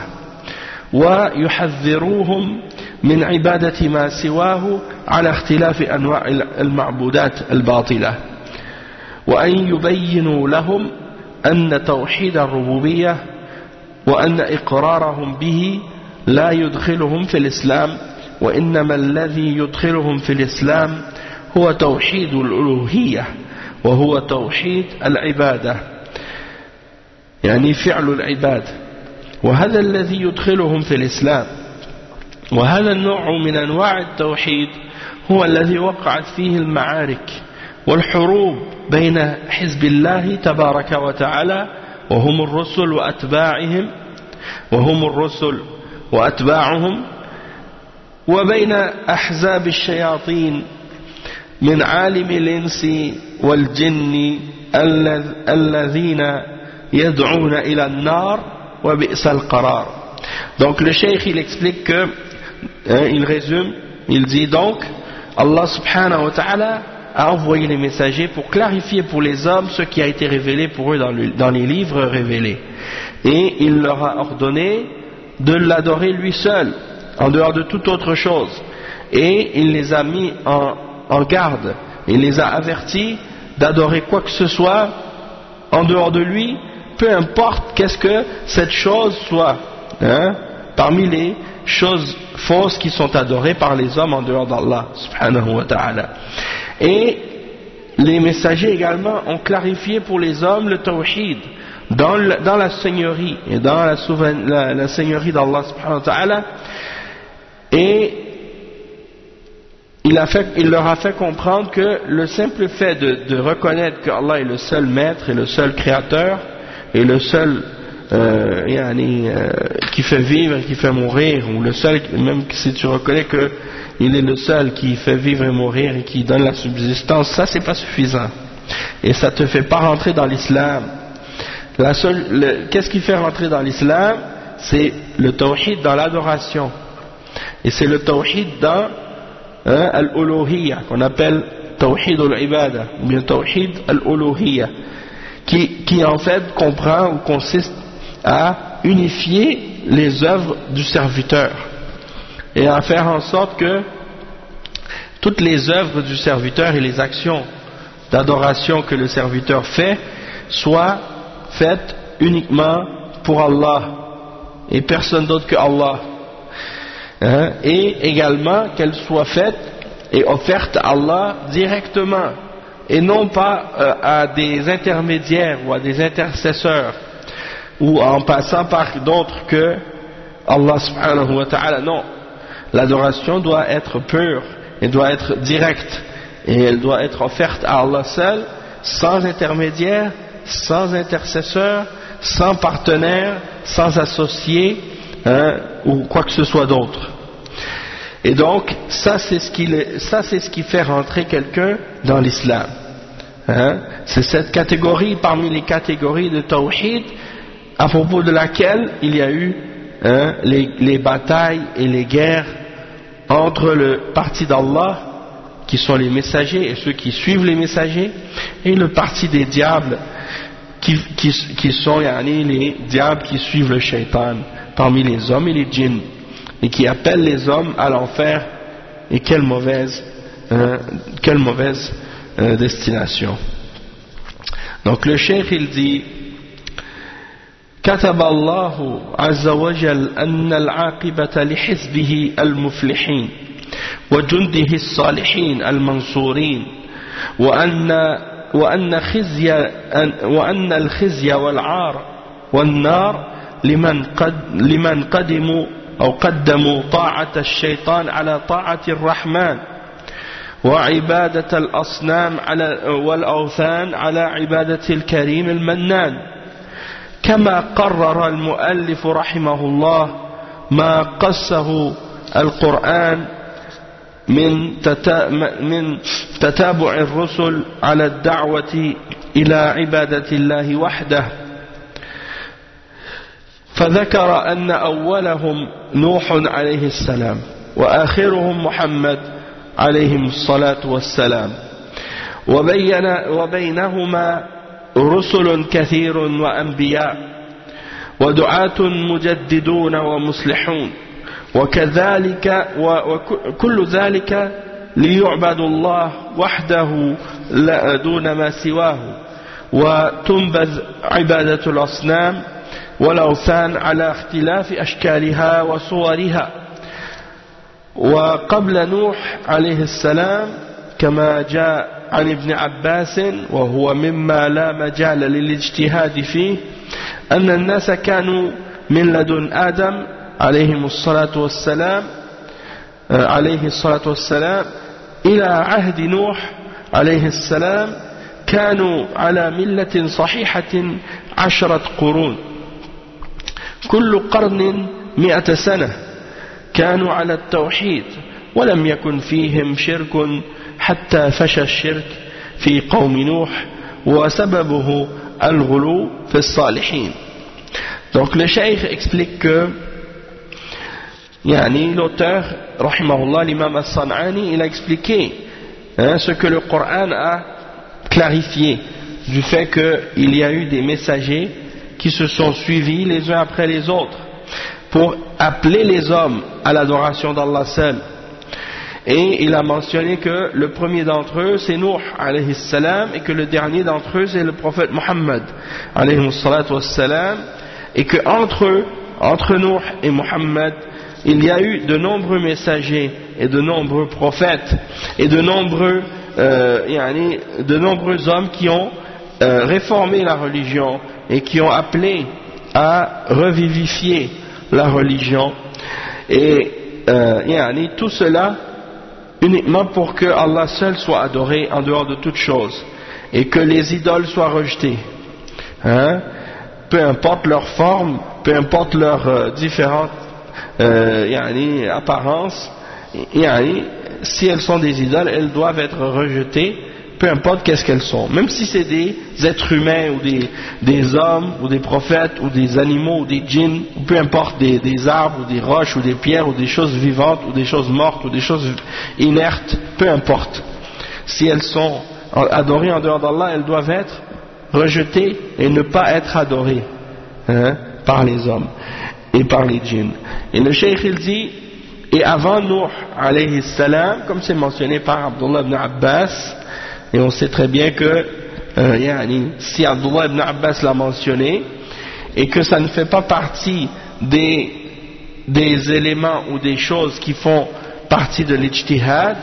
ويحذروهم من عبادة ما سواه على اختلاف أنواع المعبودات الباطلة وأن يبينوا لهم أن توحيد الربوبية وأن إقرارهم به لا يدخلهم في الإسلام وإنما الذي يدخلهم في الإسلام هو توحيد الألوهية وهو توحيد العبادة يعني فعل العباد وهذا الذي يدخلهم في الإسلام وهذا النوع من أنواع التوحيد هو الذي وقعت فيه المعارك والحروب بين حزب الله تبارك وتعالى وهم الرسل وأتباعهم وبين أحزاب الشياطين من عالم الإنس والجن الذين يدعون إلى النار وبئس القرار. Donc le cheikh il explique que, il résume, il dit donc Allah subhanahu wa ta'ala a envoyé les messagers pour clarifier pour les hommes ce qui a été révélé pour eux dans les livres révélés, et il leur a ordonné de l'adorer lui seul en dehors de toute autre chose, et il les a mis en garde, il les a avertis d'adorer quoi que ce soit en dehors de lui, peu importe qu'est-ce que cette chose soit, parmi les choses fausses qui sont adorées par les hommes en dehors d'Allah subhanahu wa ta'ala. Et les messagers également ont clarifié pour les hommes le tawhid dans la seigneurie et dans la seigneurie d'Allah subhanahu wa ta'ala, et il leur a fait comprendre que le simple fait de reconnaître que Allah est le seul maître et le seul créateur et le seul qui fait vivre et qui fait mourir, ou le seul, même si tu reconnais que il est le seul qui fait vivre et mourir et qui donne la subsistance, ça c'est pas suffisant et ça te fait pas rentrer dans l'islam. Qu'est-ce qui fait rentrer dans l'islam? C'est le tawhid dans l'adoration, et c'est le tawhid dans al-uluhiyya qu'on appelle tawhid al-ibada ou bien tawhid al-uluhiyya, qui en fait comprend ou consiste à unifier les œuvres du serviteur et à faire en sorte que toutes les œuvres du serviteur et les actions d'adoration que le serviteur fait soient faites uniquement pour Allah et personne d'autre que Allah, et également qu'elles soient faites et offertes à Allah directement et non pas à des intermédiaires ou à des intercesseurs ou en passant par d'autres que Allah subhanahu wa ta'ala. Non, l'adoration doit être pure et doit être directe, et elle doit être offerte à Allah seul, sans intermédiaire, sans intercesseur, sans partenaire, sans associé, ou quoi que ce soit d'autre. Et donc ça c'est ce qui fait rentrer quelqu'un dans l'islam. C'est cette catégorie parmi les catégories de tawhid à propos de laquelle il y a eu les batailles et les guerres entre le parti d'Allah, qui sont les messagers et ceux qui suivent les messagers, et le parti des diables qui sont les diables qui suivent le shaitan parmi les hommes et les djinns, et qui appellent les hommes à l'enfer. Et quelle mauvaise quelle mauvaise destination. Donc le cheikh il dit كتب الله عز وجل أن العاقبة لحزبه المفلحين وجنده الصالحين المنصورين وأن الخزي والعار والنار لمن قدموا أو قدموا طاعة الشيطان على طاعة الرحمن وعبادة الأصنام والأوثان على عبادة الكريم المنان كما قرر المؤلف رحمه الله ما قصه القرآن من تتابع الرسل على الدعوة إلى عبادة الله وحده فذكر أن أولهم نوح عليه السلام وآخرهم محمد عليهم الصلاة والسلام وبينهما رسل كثير وأنبياء ودعاة مجددون ومصلحون وكذلك وكل ذلك ليعبد الله وحده دون ما سواه وتنبذ عبادة الأصنام والأوثان على اختلاف أشكالها وصورها. وقبل نوح عليه السلام كما جاء عن ابن عباس وهو مما لا مجال للاجتهاد فيه أن الناس كانوا من لدن آدم عليه الصلاة والسلام إلى عهد نوح عليه السلام كانوا على ملة صحيحة 10 قرون كل قرن 100 سنة كانوا على التوحيد ولم يكن فيهم شرك حتى فشى الشرك في قوم نوح وسببه الغلو في الصالحين. Donc le cheikh explique que l'auteur rahimahullah, l'imam As-San'ani, il a expliqué ce que le Coran a clarifié du fait qu'il y a eu des messagers qui se sont suivis les uns après les autres pour appeler les hommes à l'adoration d'Allah seul. Et il a mentionné que le premier d'entre eux c'est Nuh alayhi salam et que le dernier d'entre eux c'est le prophète Muhammad alayhi salatu wassalam, et que entre Nuh et Muhammad il y a eu de nombreux messagers et de nombreux prophètes et de nombreux hommes qui ont réformé la religion et qui ont appelé à revivifier la religion, et tout cela uniquement pour que Allah seul soit adoré en dehors de toute chose et que les idoles soient rejetées, peu importe leur forme, peu importe leurs différentes apparences, si elles sont des idoles, elles doivent être rejetées, peu importe qu'est-ce qu'elles sont, même si c'est des êtres humains ou des hommes ou des prophètes ou des animaux ou des djinns, ou peu importe des arbres ou des roches ou des pierres ou des choses vivantes ou des choses mortes ou des choses inertes, peu importe, si elles sont adorées en dehors d'Allah, elles doivent être rejetées et ne pas être adorées par les hommes et par les djinns. Et le cheikh il dit, et avant Nuh alayhi salam, comme c'est mentionné par Abdullah ibn Abbas, et on sait très bien que si Abdullah ibn Abbas l'a mentionné et que ça ne fait pas partie des éléments ou des choses qui font partie de l'ijtihad,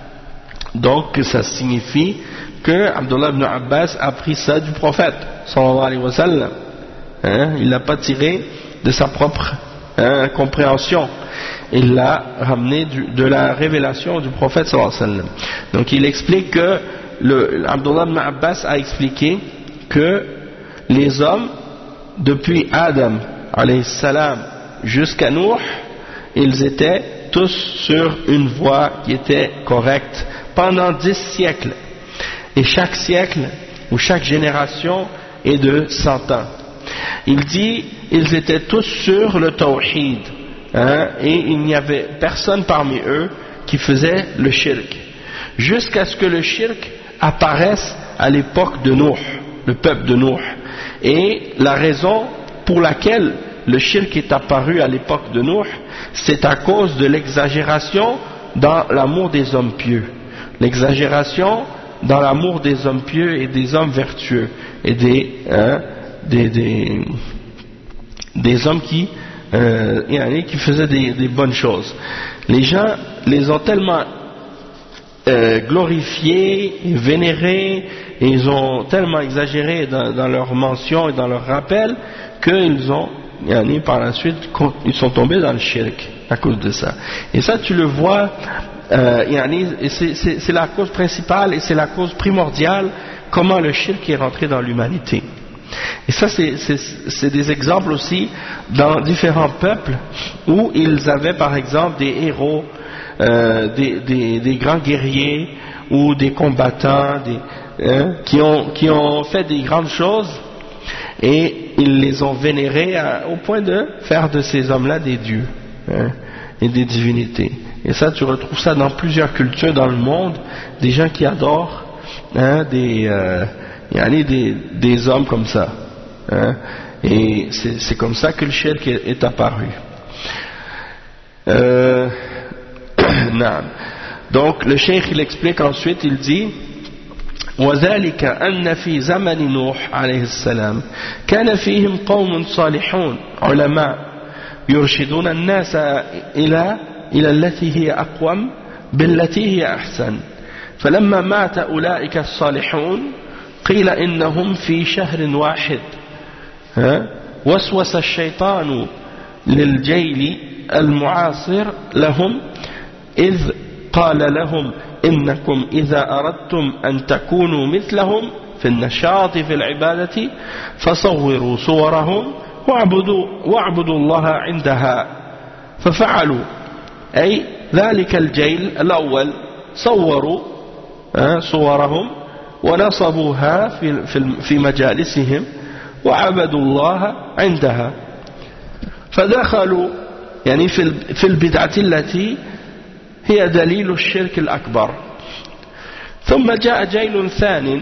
donc ça signifie que Abdullah ibn Abbas a pris ça du prophète sallallahu alayhi wa sallam, il l'a pas tiré de sa propre compréhension, il l'a ramené de la révélation du prophète sallallahu alayhi wa sallam. Donc il explique que Abdullah ibn Abbas a expliqué que les hommes depuis Adam alayhi salam jusqu'à Nuh, ils étaient tous sur une voie qui était correcte pendant 10 siècles, et chaque siècle ou chaque génération est de 100 ans. Il dit ils étaient tous sur le tawhid, et il n'y avait personne parmi eux qui faisait le shirk, jusqu'à ce que le shirk apparaisse à l'époque de Nuh, le peuple de Nuh. Et la raison pour laquelle le shirk est apparu à l'époque de Nuh, c'est à cause de l'exagération dans l'amour des hommes pieux. l'exagération dans l'amour des hommes pieux et des hommes vertueux et des hommes qui faisaient des bonnes choses. Les gens les ont tellement glorifiés et vénérés, et ils ont tellement exagéré dans leurs mentions et dans leurs rappels qu'ils ont, par la suite, ils sont tombés dans le shirk à cause de ça. Et ça, tu le vois, c'est la cause principale et c'est la cause primordiale comment le shirk est rentré dans l'humanité. Et ça, c'est des exemples aussi dans différents peuples où ils avaient par exemple des héros, des grands guerriers ou des combattants qui ont fait des grandes choses, et ils les ont vénérés au point de faire de ces hommes-là des dieux et des divinités. Et ça, tu retrouves ça dans plusieurs cultures dans le monde, des gens qui adorent des hommes comme ça. Et c'est comme ça que le shirk est apparu. Donc le cheikh il explique ensuite, il dit وذلك أن في زمن نوح عليه السلام كان فيهم قوم صالحون علماء يرشدون الناس إلى التي هي أقوم بالتي هي أحسن فلما مات أولئك الصالحون قيل إنهم في شهر واحد وسوس الشيطان للجيل المعاصر لهم إذ قال لهم إنكم إذا أردتم أن تكونوا مثلهم في النشاط في العبادة فصوروا صورهم واعبدوا الله عندها ففعلوا أي ذلك الجيل الأول صوروا صورهم ونصبوها في مجالسهم وعبدوا الله عندها فدخلوا يعني في البدعة التي هي دليل الشرك الأكبر ثم جاء جيل ثانٍ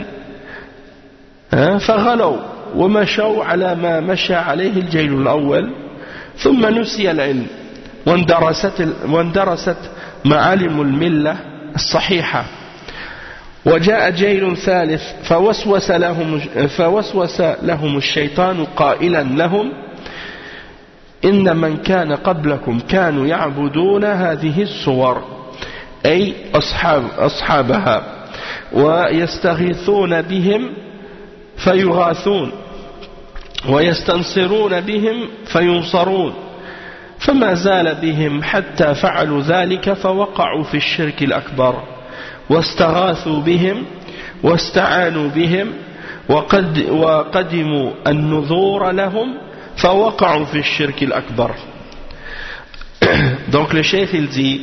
فغلوا ومشوا على ما مشى عليه الجيل الأول ثم نسي العلم واندرست معالم الملة الصحيحة وجاء جيل ثالث فوسوس لهم الشيطان قائلا لهم إن من كان قبلكم كانوا يعبدون هذه الصور أي أصحابها ويستغيثون بهم فيغاثون ويستنصرون بهم فينصرون فما زال بهم حتى فعلوا ذلك فوقعوا في الشرك الأكبر واستغاثوا بهم واستعانوا بهم وقدموا النذور لهم فوقعوا في الشرك الأكبر. Donc le cheikh il dit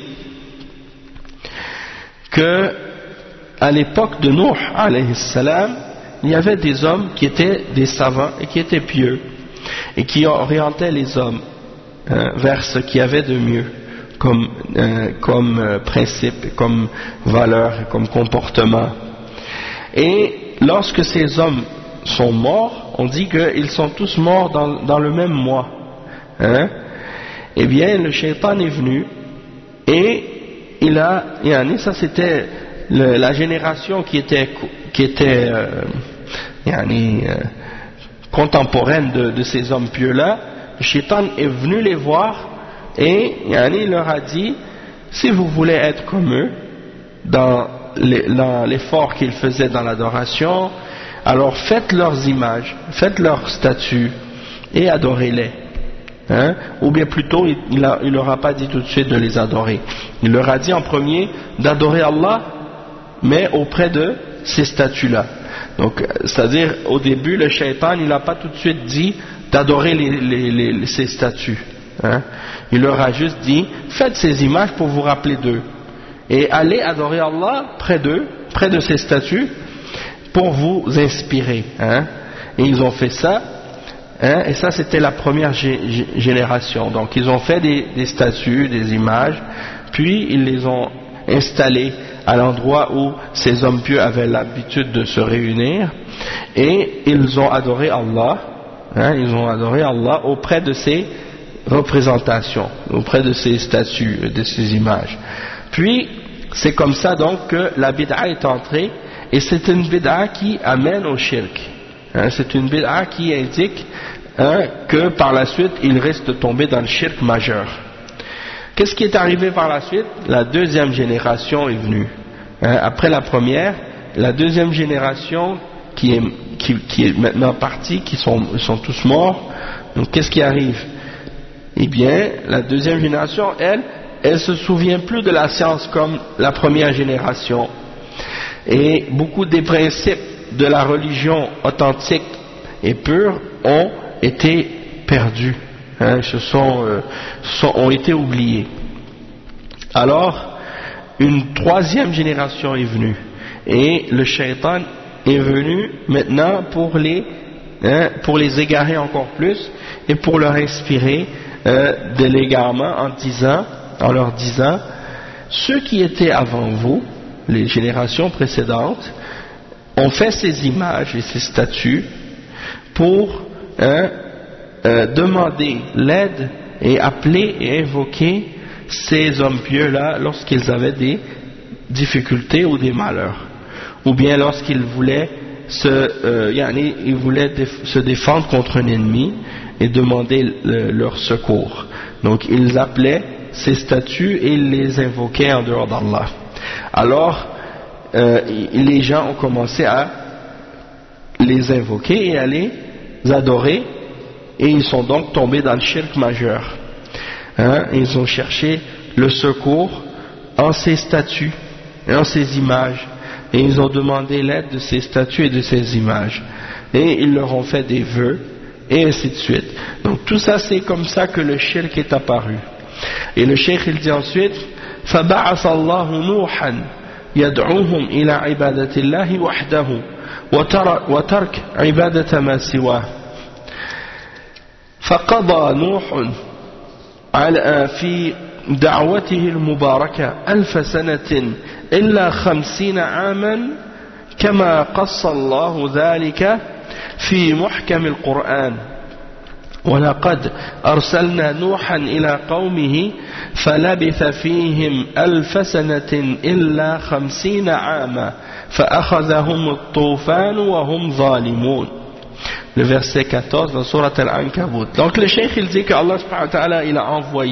que à l'époque de Nuh alayhi salam, il y avait des hommes qui étaient des savants et qui étaient pieux et qui orientaient les hommes vers ce qu'il y avait de mieux comme principe, comme valeur, comme comportement. Et lorsque ces hommes sont morts, on dit qu'ils sont tous morts dans le même mois. Eh bien, le shaitan est venu et ça c'était la génération qui était contemporaine de ces hommes pieux-là. Le shaitan est venu les voir et il leur a dit, si vous voulez être comme eux dans l'effort qu'ils faisaient dans l'adoration, alors faites leurs images, faites leurs statues et adorez-les. Ou bien plutôt, il leur a pas dit tout de suite de les adorer. Il leur a dit en premier d'adorer Allah, mais auprès de ces statues-là. Donc, c'est-à-dire, au début, le shaitan, il n'a pas tout de suite dit d'adorer ces statues. Il leur a juste dit, faites ces images pour vous rappeler d'eux. Et allez adorer Allah près d'eux, près de ces statues, pour vous inspirer. Et ils ont fait ça. Et ça c'était la première génération. Donc ils ont fait des statues, des images, puis ils les ont installées à l'endroit où ces hommes pieux avaient l'habitude de se réunir, et ils ont adoré Allah, ils ont adoré Allah auprès de ces représentations, auprès de ces statues, de ces images. Puis c'est comme ça donc que la bid'a est entrée, et c'est une bid'a qui amène au shirk. C'est une bid'a qui indique que par la suite il risque de tomber dans le shirk majeur. Qu'est-ce qui est arrivé par la suite? La deuxième génération est venue. Après la première, la deuxième génération qui est maintenant partie, qui sont tous morts. Donc qu'est-ce qui arrive? Eh bien, la deuxième génération, elle se souvient plus de la science comme la première génération. Et beaucoup des principes de la religion authentique et pure ont été perdus, ont été oubliés. Alors, une troisième génération est venue, et le shaitan est venu maintenant pour les égarer encore plus et pour leur inspirer de l'égarement en leur disant ceux qui étaient avant vous, les générations précédentes, ont fait ces images et ces statues pour demander l'aide et appeler et invoquer ces hommes pieux-là lorsqu'ils avaient des difficultés ou des malheurs, ou bien lorsqu'ils voulaient se défendre contre un ennemi et demander leur secours. Donc ils appelaient ces statues et ils les invoquaient en dehors d'Allah. Alors les gens ont commencé à les invoquer et à les adorer, et ils sont donc tombés dans le shirk majeur. Ils ont cherché le secours en ces statues et en ces images, et ils ont demandé l'aide de ces statues et de ces images, et ils leur ont fait des vœux, et ainsi de suite. Donc tout ça, c'est comme ça que le shirk est apparu. Et le cheikh il dit ensuite فَبَعَثَ اللَّهُ نُوحًا يَدْعُوهُمْ إِلَى عِبَادَةِ اللَّهِ وَحْدَهُ وترك عبادة ما سواه فقضى نوح في دعوته المباركة 1000 سنة إلا 50 عاما كما قص الله ذلك في محكم القرآن ولقد أرسلنا نوحا إلى قومه فلبث فيهم 1000 سنة إلا 50 عاما فأخذهم الطوفان وهم ظالمون. Le verset 14 dans Surat Al-Ankabut. Donc le cheikh il dit que Allah subhanahu wa ta'ala il a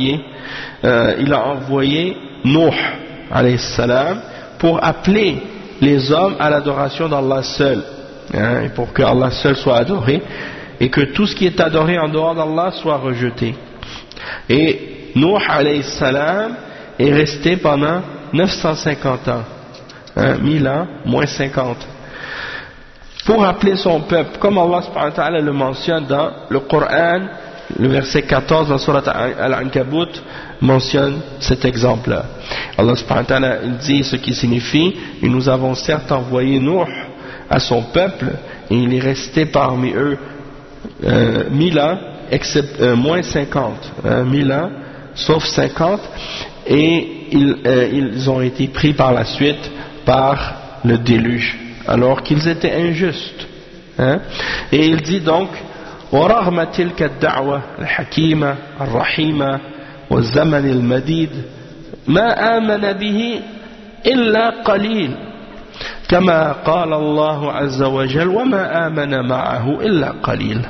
envoyé Nuh alayhi salam pour appeler les hommes à l'adoration d'Allah seul, et pour que Allah seul soit adoré et que tout ce qui est adoré en dehors d'Allah soit rejeté. Et Nuh alayhi salam est resté pendant 950 ans, 1000 ans moins 50, pour appeler son peuple, comme Allah subhanahu wa ta'ala le mentionne dans le Coran. Le verset 14 dans Surat Al-Ankabut mentionne cet exemple-là. Allah subhanahu wa ta'ala dit ce qui signifie: et nous avons certes envoyé Nuh à son peuple, et il est resté parmi eux 1000 ans, moins 50, 1000 ans, sauf 50, et ils ont été pris par la suite par le déluge, alors qu'ils étaient injustes. Et il dit donc: ورغم تلك الدعوة الحكيمة الرحيمة والزمن المديد ما آمن به إلا قليل كما قال الله عز وجل وما آمن معه إلا قليل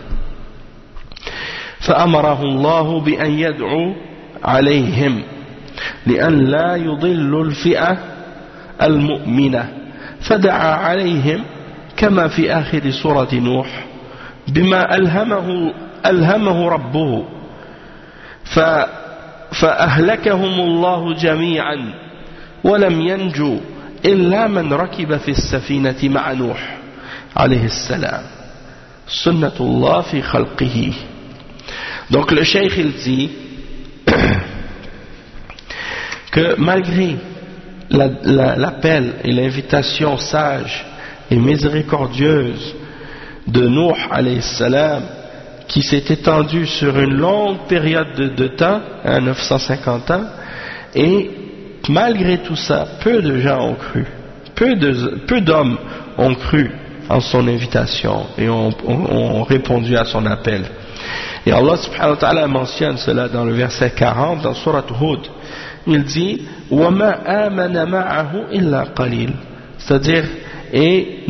فأمره الله بأن يدعو عليهم لأن لا يضل الفئة المؤمنة فدعا عليهم كما في آخر سورة نوح بما ألهمه ربه فأهلكهم الله جميعا ولم ينجو إلا من ركب في السفينة مع نوح عليه السلام سنة الله في خلقه. Donc le cheikh il dit que malgré l'appel et l'invitation sage et miséricordieuse de Nuh alayhi salam, qui s'est étendue sur une longue période de temps, 950 ans, et malgré tout ça, peu de gens ont cru, peu d'hommes ont cru en son invitation et ont répondu à son appel. Et Allah subhanahu wa ta'ala mentionne cela dans le verset 40 dans Surat Hud. il dit وَمَا آمَنَ مَعَهُ إِلَّا قَلِيلٌ, c'est-à-dire et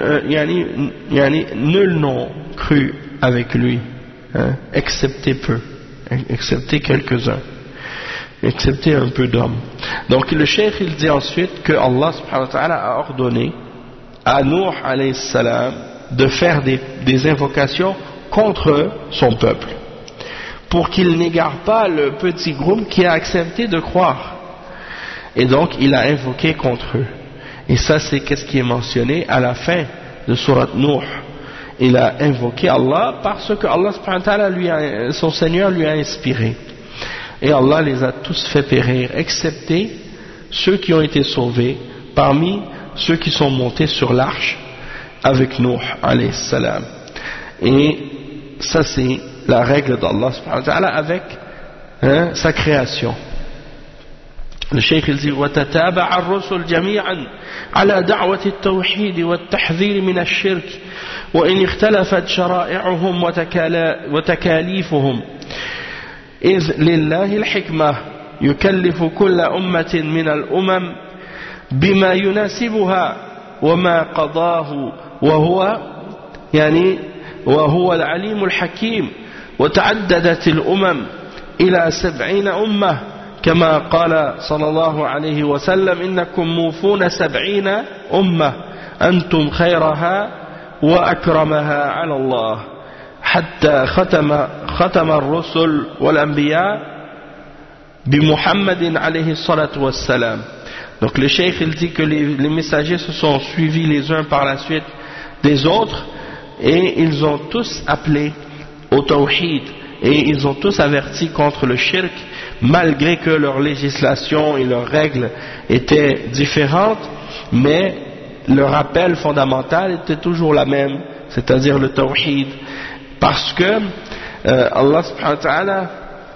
nul n'ont cru avec lui, hein, excepté peu, excepté quelques-uns, excepté un peu d'hommes. Donc le cheikh il dit ensuite que Allah subhanahu wa ta'ala a ordonné à Nuh alayhi salam de faire des invocations contre son peuple, pour qu'il n'égare pas le petit groupe qui a accepté de croire. Et donc il a invoqué contre eux. Et ça c'est qu'est-ce qui est mentionné à la fin de Surat Nuh. Il a invoqué Allah parce que Allah subhanahu wa ta'ala son Seigneur lui a inspiré. Et Allah les a tous fait périr, excepté ceux qui ont été sauvés parmi ceux qui sont montés sur l'arche avec Nuh alayhi salam. Et ça c'est la règle d'Allah subhanahu wa ta'ala avec sa création. Le cheikh il dit وتتابع الرسل جميعا على دعوة التوحيد والتحذير من الشرك وإن اختلفت شرائعهم وتكاليفهم إذ لله الحكمة يكلف كل أمة من الأمم بما يناسبها وما قضاه وهو العليم الحكيم وتعددت الأمم إلى 70 أمة كما قال صلى الله عليه وسلم إنكم موفون 70 أمة أنتم خيرها وأكرمها على الله حتى ختم الرسل والأنبياء بمحمد عليه الصلاة والسلام. Donc le cheikh il dit que les messagers se sont suivis les uns par la suite des autres et ils ont tous appelé au tawhid et ils ont tous averti contre le shirk, malgré que leur législation et leurs règles étaient différentes, mais leur appel fondamental était toujours la même, c'est-à-dire le tawhid, parce que Allah subhanahu wa ta'ala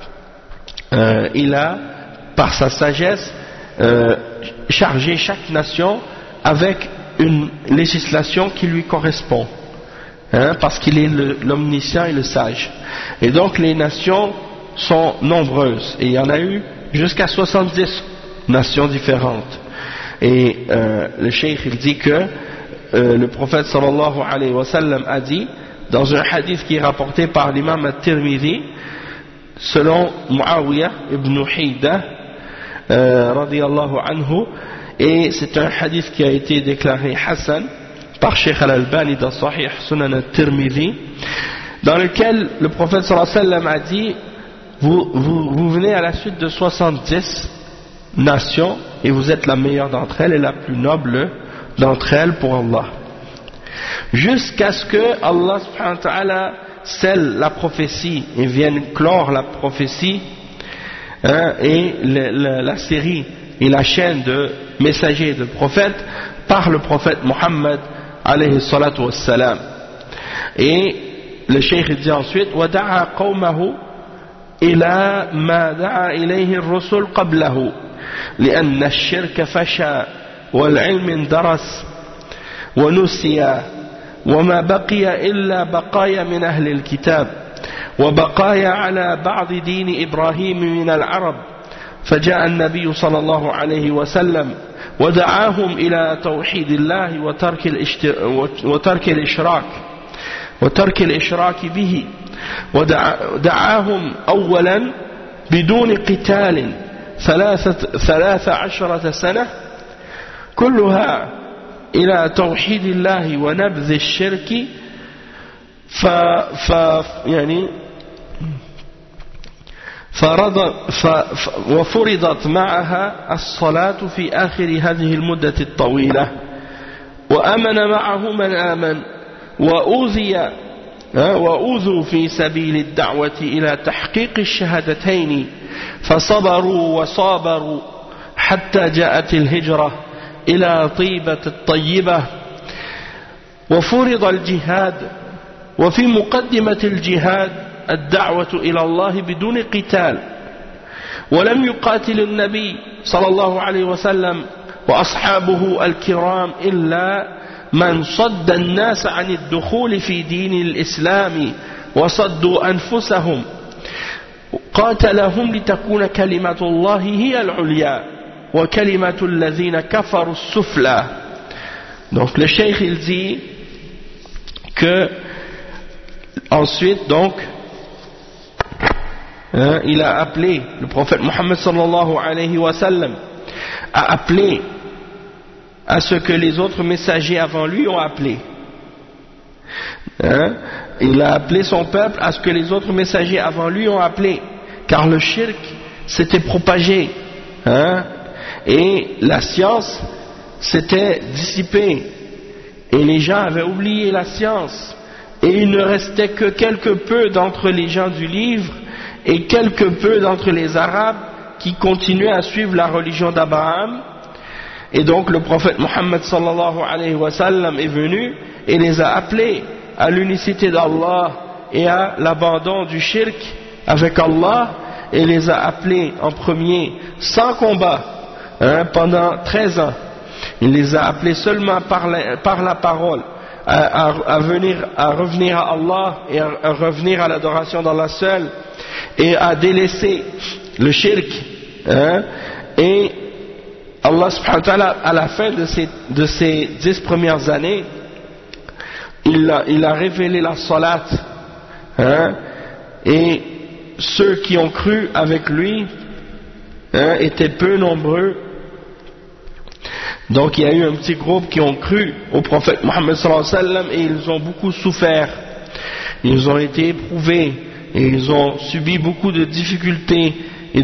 il a par sa sagesse chargé chaque nation avec une législation qui lui correspond, parce qu'il est l'omniscient et le sage. Et donc les nations sont nombreuses et il y en a eu jusqu'à 70 nations différentes. Et le cheikh il dit que le prophète sallallahu alayhi wa sallam a dit dans un hadith qui est rapporté par l'imam at-Tirmidhi selon Muawiyah ibn Hida radiyallahu anhu, et c'est un hadith qui a été déclaré Hassan par Sheikh al-Albani dans Sahih Sunan at-Tirmidhi, dans lequel le prophète sallallahu alayhi wa sallam a dit vous venez à la suite de 70 nations et vous êtes la meilleure d'entre elles et la plus noble d'entre elles pour Allah, jusqu'à ce que Allah subhanahu wa ta'ala scelle la prophétie et vienne clore la prophétie, et la série et la chaîne de messagers et de prophètes par le prophète Muhammad alayhi salatu wassalam. Et le cheikh dit ensuite وَدَعَى قَوْمَهُ إِلَى مَا دَعَى إِلَيْهِ الرُّسُلُ قَبْلَهُ لأن الشرك فشى والعلم اندرس ونسي وما بقي إلا بقايا من أهل الكتاب وبقايا على بعض دين إبراهيم من العرب فجاء النبي صلى الله عليه وسلم ودعاهم إلى توحيد الله وترك الإشراك به ودعاهم أولا بدون قتال 13 سنة كلها إلى توحيد الله ونبذ الشرك وفرضت معها الصلاة في آخر هذه المدة الطويلة وآمن معه من آمن وأوذوا في سبيل الدعوة إلى تحقيق الشهادتين فصبروا وصابروا حتى جاءت الهجرة إلى طيبة الطيبة وفرض الجهاد وفي مقدمة الجهاد الدعوة إلى الله بدون قتال ولم يقاتل النبي صلى الله عليه وسلم وأصحابه الكرام إلا من صد الناس عن الدخول في دين الإسلام وصدوا أنفسهم قاتلهم لتكون كلمة الله هي العليا وكلمة الذين كفروا السفلى. Donc le cheikh il dit que ensuite donc il a appelé le prophète Mohammed sallallahu alayhi wa sallam a appelé à ce que les autres messagers avant lui ont appelé. Il a appelé son peuple à ce que les autres messagers avant lui ont appelé, car le shirk s'était propagé et la science s'était dissipée et les gens avaient oublié la science et il ne restait que quelque peu d'entre les gens du livre et quelque peu d'entre les Arabes qui continuaient à suivre la religion d'Abraham. Et donc le prophète Mohammed sallallahu alayhi wa sallam est venu et les a appelés à l'unicité d'Allah et à l'abandon du shirk avec Allah, et les a appelés en premier sans combat pendant 13 ans. Il les a appelés seulement par la parole à revenir à Allah et à revenir à l'adoration d'Allah seul et à délaisser le shirk. Et Allah subhanahu wa ta'ala, à la fin de ces 10 premières années, il a révélé la salat, et ceux qui ont cru avec lui étaient peu nombreux. Donc il y a eu un petit groupe qui ont cru au prophète Mohammed sallallahu alayhi wa sallam et ils ont beaucoup souffert, ils ont été éprouvés et ils ont subi beaucoup de difficultés et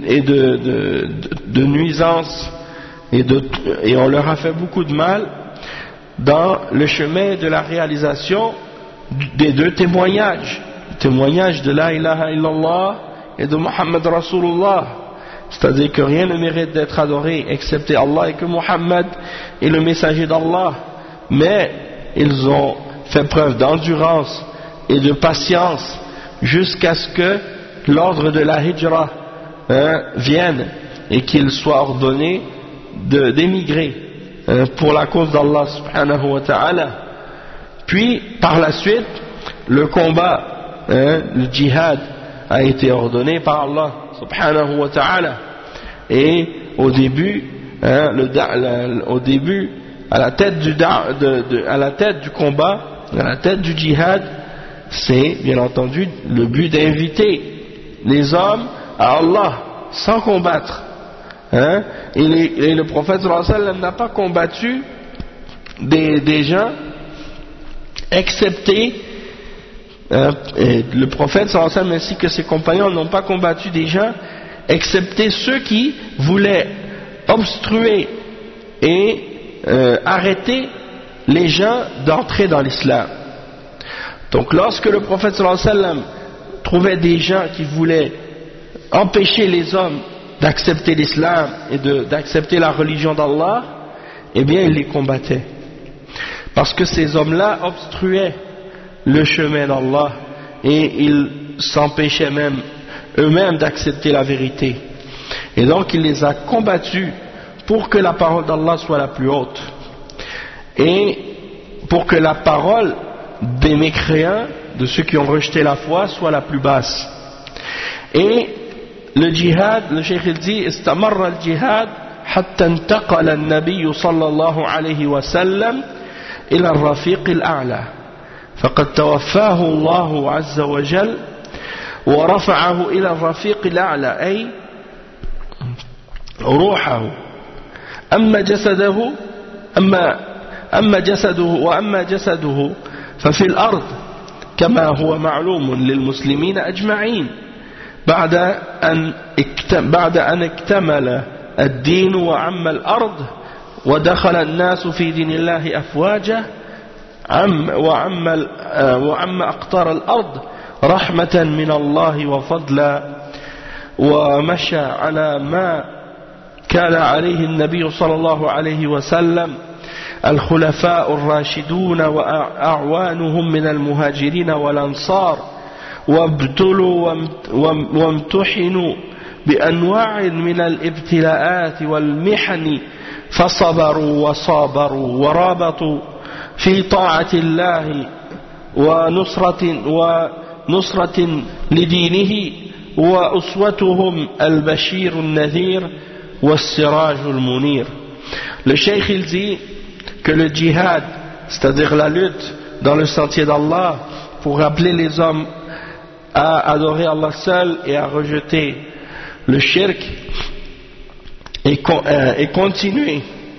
de nuisances et on leur a fait beaucoup de mal dans le chemin de la réalisation des 2 témoignages, le témoignage de la ilaha illallah et de Muhammad Rasulullah, c'est-à-dire que rien ne mérite d'être adoré excepté Allah et que Muhammad est le messager d'Allah. Mais ils ont fait preuve d'endurance et de patience jusqu'à ce que l'ordre de la hijra vienne et qu'il soit ordonné d'émigrer pour la cause d'Allah subhanahu wa ta'ala. Puis par la suite le combat, le djihad a été ordonné par Allah subhanahu wa ta'ala, et au début à la tête du combat, à la tête du djihad, c'est bien entendu le but d'inviter les hommes à Allah sans combattre. Et le prophète sallallahu alayhi wa sallam n'a pas combattu des gens excepté le prophète sallallahu alayhi wa sallam ainsi que ses compagnons n'ont pas combattu des gens excepté ceux qui voulaient obstruer et arrêter les gens d'entrer dans l'islam. Donc lorsque le prophète sallallahu alayhi wa sallam trouvait des gens qui voulaient empêcher les hommes d'accepter l'islam et d'accepter la religion d'Allah, eh bien il les combattait, parce que ces hommes-là obstruaient le chemin d'Allah et ils s'empêchaient même eux-mêmes d'accepter la vérité, et donc il les a combattus pour que la parole d'Allah soit la plus haute et pour que la parole des mécréants, de ceux qui ont rejeté la foi, soit la plus basse. Et le djihad, le cheikh dit, استمر الجهاد حتى انتقل النبي صلى الله عليه وسلم إلى الرفيق الأعلى فقد توفاه الله عز وجل ورفعه إلى الرفيق الأعلى أي روحه أما جسده ففي الأرض كما هو معلوم للمسلمين أجمعين بعد أن اكتمل الدين وعم الأرض ودخل الناس في دين الله أفواجا وعم أقطار الأرض رحمة من الله وفضلا ومشى على ما كان عليه النبي صلى الله عليه وسلم الخلفاء الراشدون وأعوانهم من المهاجرين والأنصار وابتلوا وامتحنوا بأنواع من الابتلاءات والمحن فصبروا وصابروا ورابطوا في طاعة الله ونصرة لدينه هو أسوتهم البشير النذير والسراج المنير. Le cheikh il dit que le djihad, c'est-à-dire la lutte dans le sentier d'Allah pour appeler les hommes à adorer Allah seul et à rejeter le shirk et continuer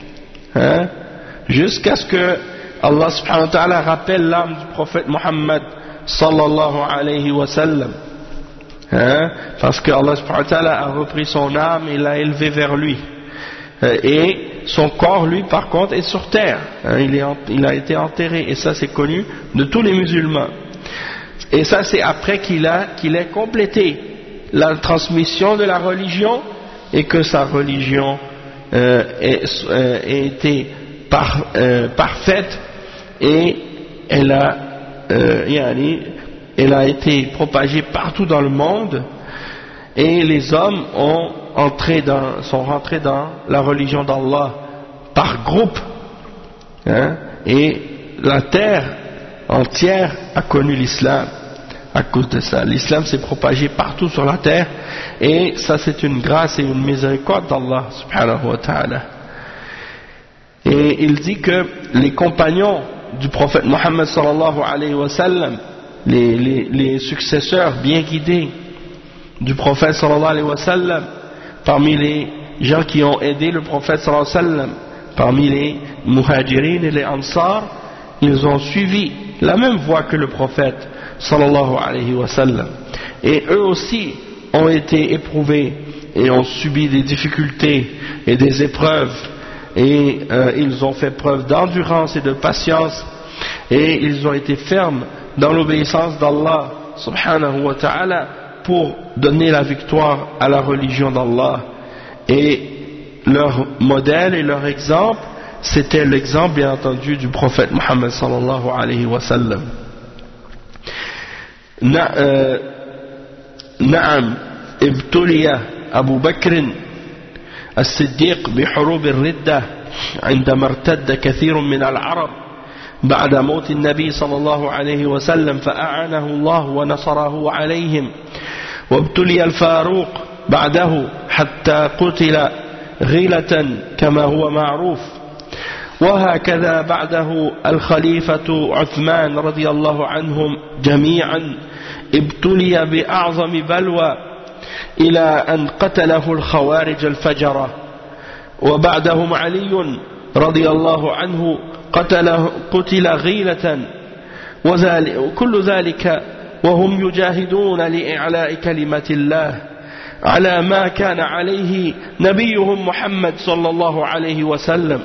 jusqu'à ce que Allah subhanahu wa ta'ala rappelle l'âme du prophète Muhammad sallallahu alayhi wa sallam, parce que Allah subhanahu wa ta'ala a repris son âme et l'a élevé vers lui, et son corps lui par contre est sur terre, il a été enterré, et ça c'est connu de tous les musulmans. Et ça c'est après qu'il ait complété la transmission de la religion et que sa religion ait été parfaite, et elle a été propagée partout dans le monde, et les hommes sont rentrés dans la religion d'Allah par groupe, et la terre entière a connu l'islam. À cause de ça, l'islam s'est propagé partout sur la terre, et ça c'est une grâce et une miséricorde d'Allah subhanahu wa ta'ala. Et il dit que les compagnons du prophète Muhammad sallallahu alayhi wa sallam, les successeurs bien guidés du prophète sallallahu alayhi wa sallam, parmi les gens qui ont aidé le prophète sallallahu alayhi wa sallam, parmi les muhajirin et les ansar, ils ont suivi la même voie que le prophète sallallahu alayhi wa sallam, et eux aussi ont été éprouvés et ont subi des difficultés et des épreuves, et ils ont fait preuve d'endurance et de patience, et ils ont été fermes dans l'obéissance d'Allah subhanahu wa ta'ala pour donner la victoire à la religion d'Allah. Et leur modèle et leur exemple, c'était l'exemple bien entendu du prophète Muhammad sallallahu alayhi wa sallam. نعم ابتلي أبو بكر الصديق بحروب الردة عندما ارتد كثير من العرب بعد موت النبي صلى الله عليه وسلم، فأعانه الله ونصره عليهم. وابتلي الفاروق بعده حتى قتل غيلة كما هو معروف. وهكذا بعده الخليفة عثمان رضي الله عنهم جميعا ابتلي بأعظم بلوى إلى أن قتله الخوارج الفجرة. وبعدهم علي رضي الله عنه قتل غيلة، وكل ذلك وهم يجاهدون لإعلاء كلمة الله على ما كان عليه نبيهم محمد صلى الله عليه وسلم،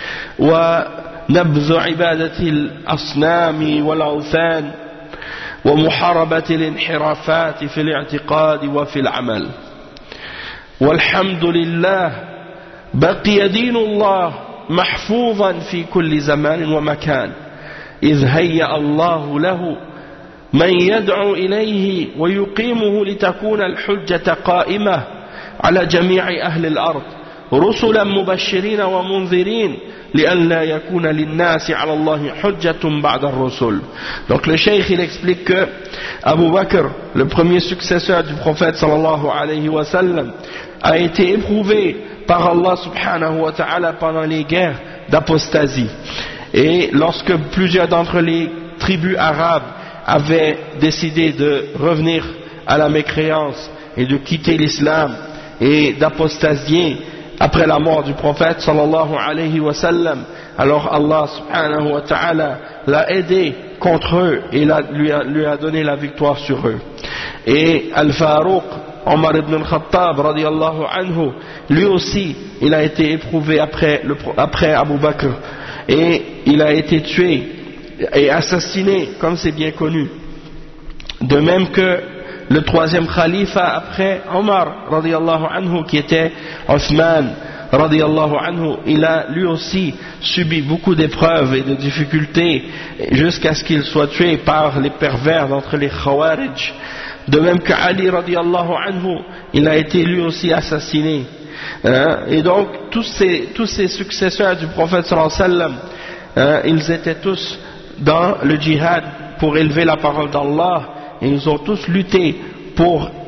ونبذ عبادة الأصنام والأوثان ومحاربة الانحرافات في الاعتقاد وفي العمل. والحمد لله بقي دين الله محفوظا في كل زمان ومكان، إذ هيأ الله له من يدعو إليه ويقيمه لتكون الحجة قائمة على جميع أهل الأرض، رسلا مبشرين ومنذرين لئلا يكون للناس على الله حجة بعد الرسل. Donc le cheikh il explique que Abu Bakr, le premier successeur du prophète sallallahu alayhi wa sallam, a été éprouvé par Allah subhanahu wa ta'ala pendant les guerres d'apostasie, et lorsque plusieurs d'entre les tribus arabes avaient décidé de revenir à la mécréance et de quitter l'islam et d'apostasier après la mort du prophète sallallahu alayhi wa sallam, alors Allah subhanahu wa ta'ala l'a aidé contre eux et lui a donné la victoire sur eux. Et Al-Farouq, Omar ibn al-Khattab radiyallahu anhu, lui aussi il a été éprouvé après Abu Bakr, et il a été tué et assassiné comme c'est bien connu. De même que le troisième khalifa après Omar radiyallahu anhu, qui était Othman radiyallahu anhu, il a lui aussi subi beaucoup d'épreuves et de difficultés jusqu'à ce qu'il soit tué par les pervers d'entre les Khawarij. De même que Ali radiyallahu anhu, il a été lui aussi assassiné. Et donc tous ces successeurs du prophète sallallahu alayhi wa sallam, ils étaient tous dans le djihad pour élever la parole d'Allah, et ils ont tous lutté pour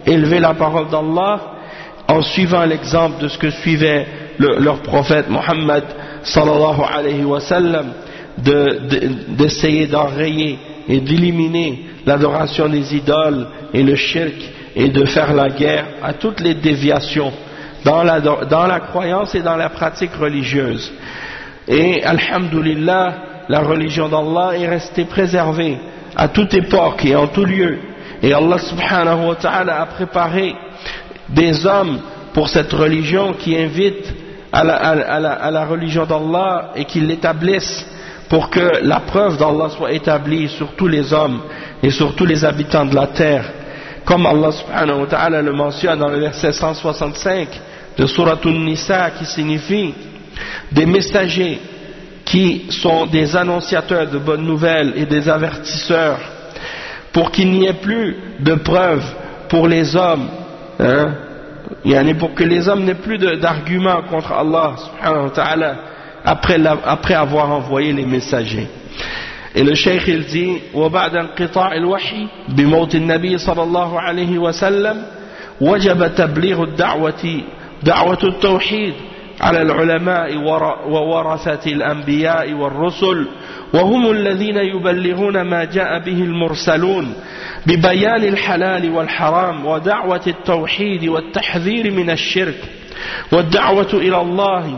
élever la parole d'Allah en suivant l'exemple de ce que suivait leur prophète Muhammad sallallahu alayhi wa sallam, d'essayer d'enrayer et d'éliminer l'adoration des idoles et le shirk, et de faire la guerre à toutes les déviations dans la croyance et dans la pratique religieuse. Et alhamdulillah, la religion d'Allah est restée préservée à toute époque et en tout lieu, et Allah subhanahu wa ta'ala a préparé des hommes pour cette religion qui invitent à la religion d'Allah et qui l'établissent pour que la preuve d'Allah soit établie sur tous les hommes et sur tous les habitants de la terre, comme Allah subhanahu wa ta'ala le mentionne dans le verset 165 de Surat An-Nisa, qui signifie des messagers qui sont des annonciateurs de bonnes nouvelles et des avertisseurs, pour qu'il n'y ait plus de preuves pour les hommes, pour que les hommes n'aient plus d'arguments contre Allah subhanahu wa ta'ala après avoir envoyé les messagers. Et le cheikh il dit وبعد انقطاع الوحي بموت النبي صلى الله عليه وسلم وجب تبليغ دعوة التوحيد على العلماء وورثة الأنبياء والرسل، وهم الذين يبلغون ما جاء به المرسلون ببيان الحلال والحرام ودعوة التوحيد والتحذير من الشرك والدعوة إلى الله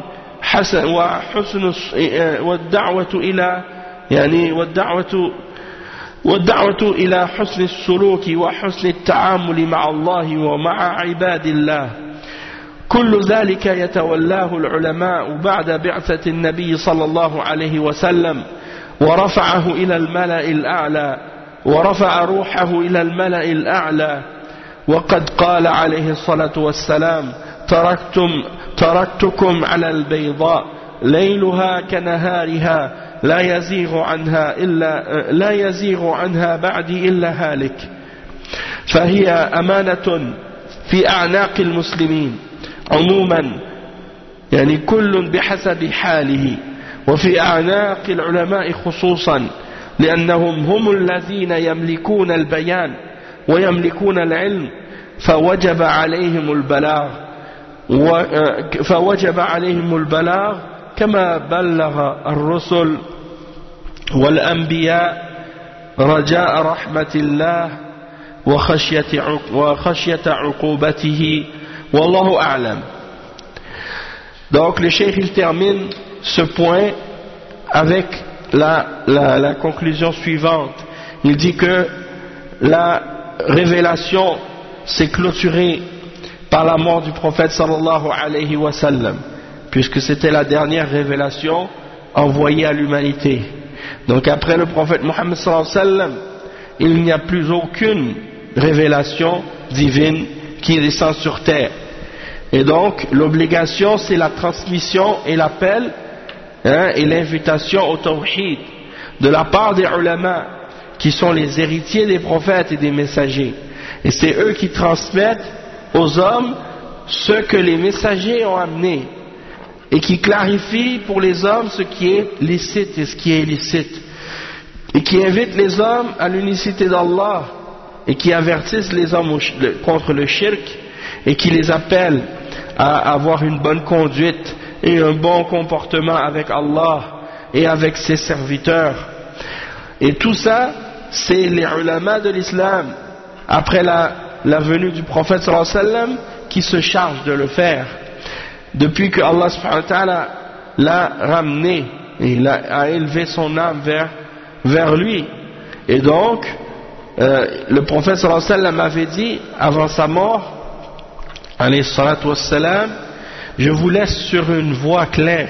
والدعوة إلى حسن السلوك وحسن التعامل مع الله ومع عباد الله. كل ذلك يتولاه العلماء بعد بعثة النبي صلى الله عليه وسلم، ورفعه إلى الملأ الأعلى، ورفع روحه إلى الملأ الأعلى. وقد قال عليه الصلاة والسلام: تركتكم على البيضاء ليلها كنهارها لا يزيغ عنها بعدي إلا هالك. فهي أمانة في أعناق المسلمين عموما، كل بحسب حاله، وفي أعناق العلماء خصوصا، لأنهم هم الذين يملكون البيان ويملكون العلم، فوجب عليهم البلاغ كما بلغ الرسل والأنبياء رجاء رحمة الله وخشية عقوبته والله أعلم. Donc le cheikh il termine ce point avec la conclusion suivante. Il dit que la révélation s'est clôturée par la mort du prophète sallallahu alayhi wa sallam, puisque c'était la dernière révélation envoyée à l'humanité. Donc après le prophète Mohammed sallallahu alayhi wa sallam, il n'y a plus aucune révélation divine qui descend sur terre. Et donc l'obligation c'est la transmission et l'appel et l'invitation au tawhid de la part des ulama, qui sont les héritiers des prophètes et des messagers. Et c'est eux qui transmettent aux hommes ce que les messagers ont amené, et qui clarifient pour les hommes ce qui est licite et ce qui est illicite, et qui invitent les hommes à l'unicité d'Allah, et qui avertissent les hommes contre le shirk, et qui les appellent à avoir une bonne conduite et un bon comportement avec Allah et avec ses serviteurs. Et tout ça, c'est les ulama de l'islam, après la venue du prophète sallallahu alayhi wa sallam, qui se chargent de le faire, depuis que Allah subhanahu wa ta'ala l'a ramené et a élevé son âme vers lui. Et donc le prophète sallallahu alayhi wa sallam avait dit avant sa mort, alayhi salatu wassalam: je vous laisse sur une voie claire,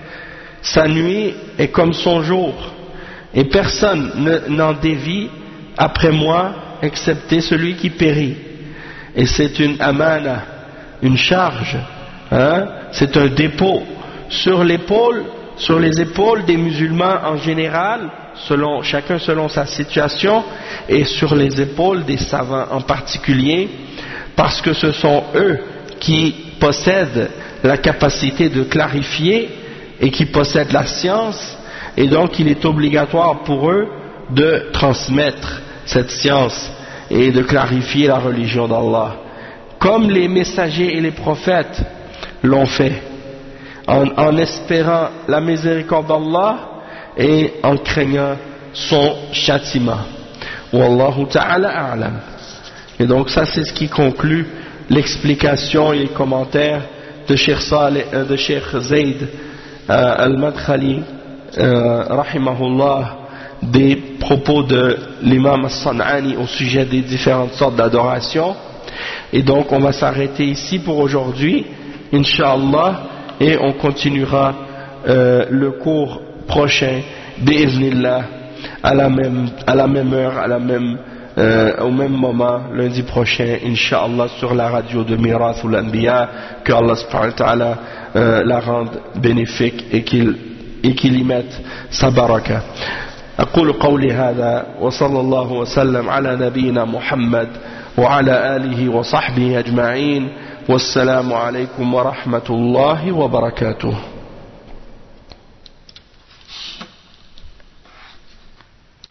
sa nuit est comme son jour, et personne n'en dévie après moi excepté celui qui périt. Et c'est une amana, une charge, c'est un dépôt sur les épaules des musulmans en général, chacun selon sa situation, et sur les épaules des savants en particulier, parce que ce sont eux qui possèdent la capacité de clarifier et qui possèdent la science, et donc il est obligatoire pour eux de transmettre cette science et de clarifier la religion d'Allah. comme les messagers et les prophètes l'ont fait, en espérant la miséricorde d'Allah et en craignant son châtiment. Wallahu ta'ala a'lam. Et donc ça c'est ce qui conclut l'explication et les commentaires de Cheikh Zayd al-Madkhali rahimahullah des propos de l'imam as-San'ani au sujet des différentes sortes d'adoration. Et donc on va s'arrêter ici pour aujourd'hui, Inch'Allah, et on continuera le cours prochain bi'iznillah à la même heure, au même moment, lundi prochain, Inch'Allah, sur la radio de Mirath al-Anbiya, que Allah subhanahu wa ta'ala la rende bénéfique et qu'il y mette sa baraka. أقول قولي هذا وصلى الله وسلم على نبينا محمد وعلى آله وصحبه أجمعين والسلام عليكم ورحمة الله وبركاته.